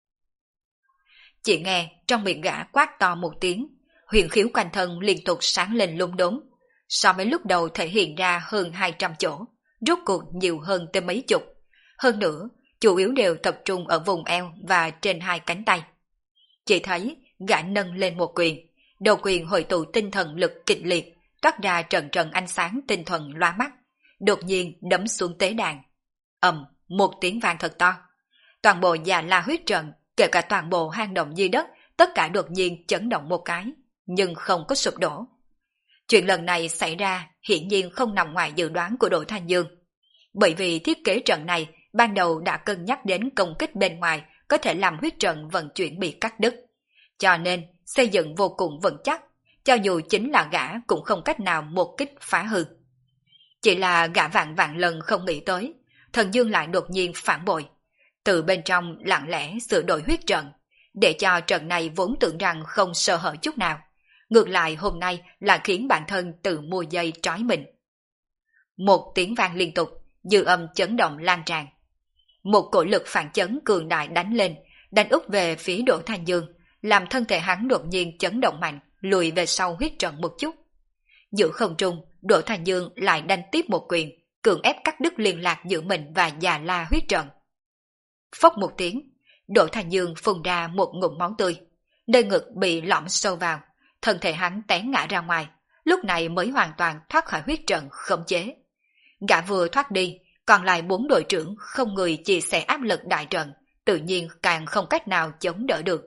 Chỉ nghe trong miệng gã quát to một tiếng, huyền khiếu quanh thân liên tục sáng lên lung đốn. So với lúc đầu thể hiện ra hơn 200 chỗ, rốt cuộc nhiều hơn tới mấy chục. Hơn nữa, chủ yếu đều tập trung ở vùng eo và trên hai cánh tay. Chỉ thấy gã nâng lên một quyền, đầu quyền hội tụ tinh thần lực kịch liệt, toát ra trận trận ánh sáng tinh thuần loa mắt, đột nhiên đấm xuống tế đàn. Ầm, một tiếng vang thật to. Toàn bộ Già La huyết trận, kể cả toàn bộ hang động dưới đất, tất cả đột nhiên chấn động một cái, nhưng không có sụp đổ. Chuyện lần này xảy ra hiển nhiên không nằm ngoài dự đoán của Đỗ Thanh Dương. Bởi vì thiết kế trận này ban đầu đã cân nhắc đến công kích bên ngoài có thể làm huyết trận vận chuyển bị cắt đứt. Cho nên xây dựng vô cùng vững chắc, cho dù chính là gã cũng không cách nào một kích phá hư. Chỉ là gã vạn lần không nghĩ tới, Thần Dương lại đột nhiên phản bội. Từ bên trong lặng lẽ sửa đổi huyết trận, để cho trận này vốn tưởng rằng không sơ hở chút nào. Ngược lại hôm nay là khiến bản thân tự mua dây trói mình. Một tiếng vang liên tục, dư âm chấn động lan tràn. Một cổ lực phản chấn cường đại đánh lên, đánh úp về phía Đỗ Thanh Dương, làm thân thể hắn đột nhiên chấn động mạnh, lùi về sau huyết trận một chút. Giữa không trung, Đỗ Thanh Dương lại đánh tiếp một quyền, cường ép cắt đứt liên lạc giữa mình và Già La huyết trận. Phốc một tiếng, Đỗ Thanh Dương phun ra một ngụm máu tươi, nơi ngực bị lõm sâu vào, thân thể hắn té ngã ra ngoài, lúc này mới hoàn toàn thoát khỏi huyết trận khống chế. Gã vừa thoát đi, Còn lại 4 đội trưởng không người chia sẻ áp lực đại trận, tự nhiên càng không cách nào chống đỡ được.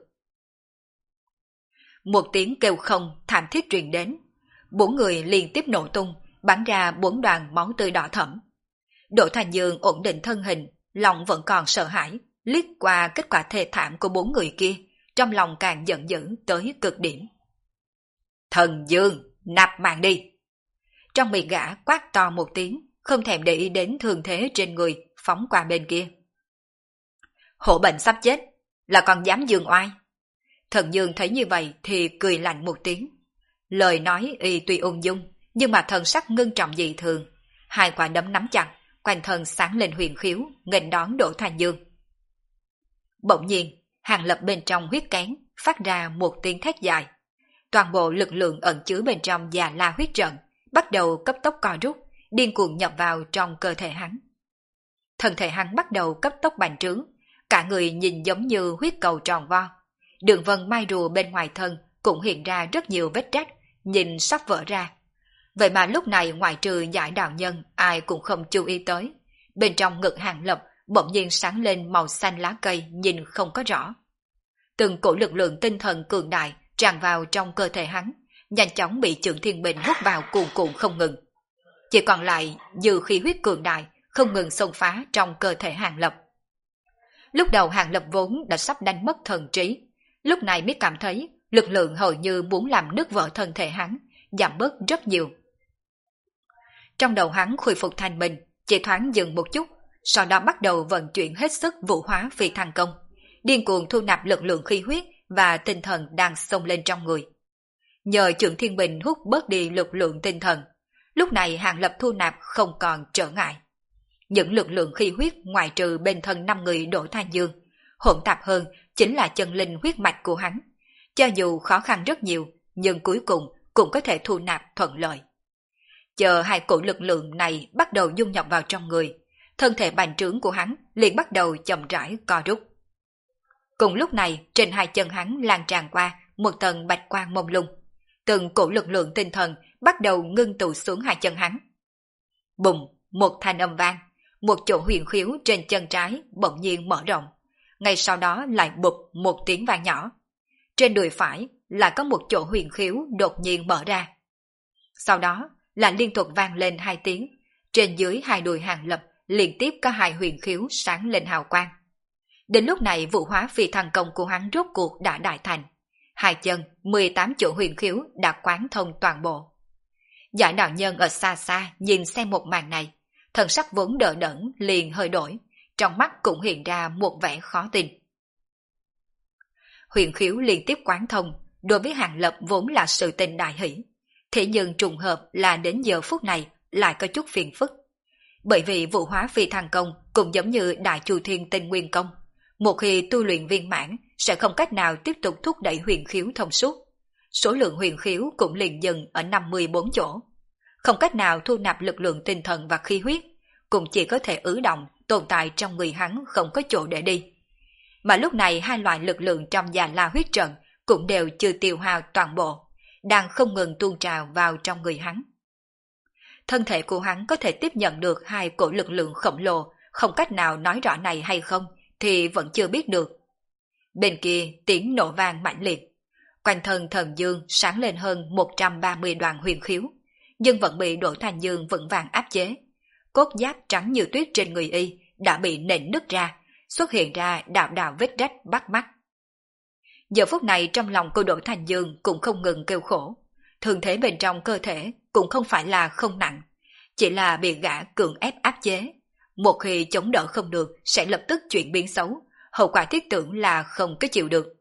Một tiếng kêu không thảm thiết truyền đến, 4 người liên tiếp nổ tung, bắn ra 4 đoàn máu tươi đỏ thẫm. Đỗ Thành Dương ổn định thân hình, lòng vẫn còn sợ hãi, liếc qua kết quả thê thảm của 4 người kia, trong lòng càng giận dữ tới cực điểm. Thần Dương, nạp mạng đi! Trong miệng gã quát to một tiếng, không thèm để ý đến thương thế trên người, phóng qua bên kia. Hổ bệnh sắp chết, là còn dám dương oai. Thần Dương thấy như vậy thì cười lạnh một tiếng. Lời nói y tuy ung dung, nhưng mà thần sắc ngưng trọng dị thường. Hai quả đấm nắm chặt, quanh thân sáng lên huyền khiếu, nghênh đón Đỗ Thành Dương. Bỗng nhiên, Hàng Lập bên trong huyết kén, phát ra một tiếng thét dài. Toàn bộ lực lượng ẩn chứa bên trong Già La huyết trận, bắt đầu cấp tốc co rút, điên cuồng nhập vào trong cơ thể hắn. Thân thể hắn bắt đầu cấp tốc bành trướng, cả người nhìn giống như huyết cầu tròn vo. Đường vân mai rùa bên ngoài thân cũng hiện ra rất nhiều vết rách, nhìn sắp vỡ ra. Vậy mà lúc này ngoại trừ Giải đạo nhân, ai cũng không chú ý tới. Bên trong ngực Hàng Lập bỗng nhiên sáng lên màu xanh lá cây, nhìn không có rõ. Từng cổ lực lượng tinh thần cường đại tràn vào trong cơ thể hắn, nhanh chóng bị Chưởng Thiên Bình hút vào cuồn cuộn không ngừng. Chỉ còn lại dư khí huyết cường đại không ngừng xông phá trong cơ thể Hàng Lập. Lúc đầu Hàng Lập vốn đã sắp đánh mất thần trí, lúc này mới cảm thấy lực lượng hầu như muốn làm nứt vỡ thân thể hắn, giảm bớt rất nhiều. Trong đầu hắn khôi phục thanh minh, chỉ thoáng dừng một chút, sau đó bắt đầu vận chuyển hết sức vũ hóa phi thăng công, điên cuồng thu nạp lực lượng khí huyết và tinh thần đang xông lên trong người. Nhờ Chưởng Thiên Bình hút bớt đi lực lượng tinh thần, lúc này Hàng Lập thu nạp không còn trở ngại. Những lực lượng khí huyết ngoại trừ bên thân 5 người Đỗ Thành Dương, hỗn tạp hơn chính là chân linh huyết mạch của hắn. Cho dù khó khăn rất nhiều, nhưng cuối cùng cũng có thể thu nạp thuận lợi. Chờ hai cổ lực lượng này bắt đầu dung nhập vào trong người, thân thể bành trướng của hắn liền bắt đầu chậm rãi co rút. Cùng lúc này, trên hai chân hắn lan tràn qua một tầng bạch quang mông lung. Từng cổ lực lượng tinh thần bắt đầu ngưng tụ xuống hai chân hắn. Bùng, một thanh âm vang, một chỗ huyền khiếu trên chân trái bỗng nhiên mở rộng. Ngay sau đó lại bụp một tiếng vang nhỏ. Trên đùi phải lại có một chỗ huyền khiếu đột nhiên mở ra. Sau đó là liên tục vang lên 2 tiếng, trên dưới hai đùi Hàng Lập liên tiếp có 2 huyền khiếu sáng lên hào quang. Đến lúc này vũ hóa phi thăng công của hắn rốt cuộc đã đại thành. Hai chân, 18 chỗ huyền khiếu đã quán thông toàn bộ. Giải đạo nhân ở xa xa nhìn xem một màn này, thần sắc vốn đờ đẫn liền hơi đổi, trong mắt cũng hiện ra một vẻ khó tin. Huyền khiếu liên tiếp quán thông, đối với Hàng Lập vốn là sự tình đại hỷ. Thế nhưng trùng hợp là đến giờ phút này lại có chút phiền phức. Bởi vì vũ hóa phi thăng công cũng giống như Đại Chu Thiên Tinh Nguyên Công. Một khi tu luyện viên mãn sẽ không cách nào tiếp tục thúc đẩy huyền khiếu thông suốt. Số lượng huyền khiếu cũng liền dừng ở 54 chỗ. Không cách nào thu nạp lực lượng tinh thần và khí huyết, cũng chỉ có thể ứ động tồn tại trong người hắn không có chỗ để đi. Mà lúc này hai loại lực lượng trong Già La huyết trận cũng đều chưa tiêu hao toàn bộ, đang không ngừng tuôn trào vào trong người hắn. Thân thể của hắn có thể tiếp nhận được hai cổ lực lượng khổng lồ, không cách nào nói rõ này hay không thì vẫn chưa biết được. Bên kia tiếng nổ vang mãnh liệt, quanh thân Thần Dương sáng lên hơn 130 đoàn huyền khiếu, nhưng vẫn bị Đỗ Thành Dương vững vàng áp chế. Cốt giáp trắng như tuyết trên người y đã bị nện nứt ra, xuất hiện ra đạo đạo vết rách bắt mắt. Giờ phút này trong lòng cô Đỗ Thành Dương cũng không ngừng kêu khổ. Thương thế bên trong cơ thể cũng không phải là không nặng, chỉ là bị gã cưỡng ép áp chế. Một khi chống đỡ không được sẽ lập tức chuyển biến xấu, hậu quả thiết tưởng là không có chịu được.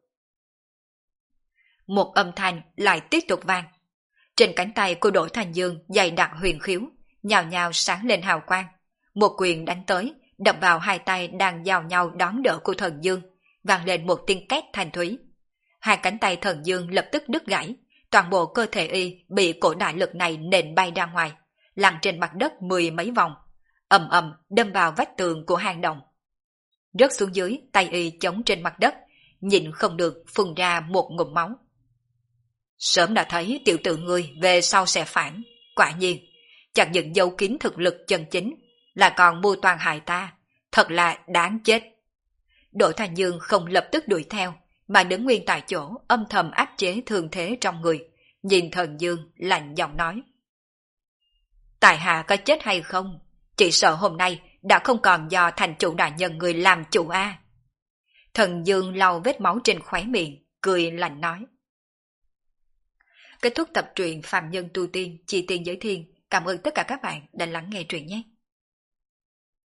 Một âm thanh lại tiếp tục vang. Trên cánh tay của Đỗ Thành Dương dày đặc huyền khiếu, nhào nhào sáng lên hào quang. Một quyền đánh tới, đập vào hai tay đang giao nhau đón đỡ của Thần Dương, vang lên một tiếng két thanh thúy. Hai cánh tay Thần Dương lập tức đứt gãy, toàn bộ cơ thể y bị cổ đại lực này nện bay ra ngoài, lăn trên mặt đất 10 mấy vòng, ầm ầm đâm vào vách tường của hang động. Rớt xuống dưới, tay y chống trên mặt đất, nhịn không được phun ra một ngụm máu. Sớm đã thấy tiểu tử ngươi về sau sẽ phản, quả nhiên, chẳng những giấu kín thực lực chân chính, là còn mưu toàn hại ta, thật là đáng chết. Đỗ Thành Dương không lập tức đuổi theo, mà đứng nguyên tại chỗ âm thầm áp chế thương thế trong người, nhìn Thần Dương lạnh giọng nói. Tại hạ có chết hay không, chỉ sợ hôm nay đã không còn do thành chủ đại nhân người làm chủ a. Thần Dương lau vết máu trên khóe miệng, cười lạnh nói. Kết thúc tập truyện Phàm Nhân Tu Tiên, Chi Tiên Giới Thiên. Cảm ơn tất cả các bạn đã lắng nghe truyện nhé.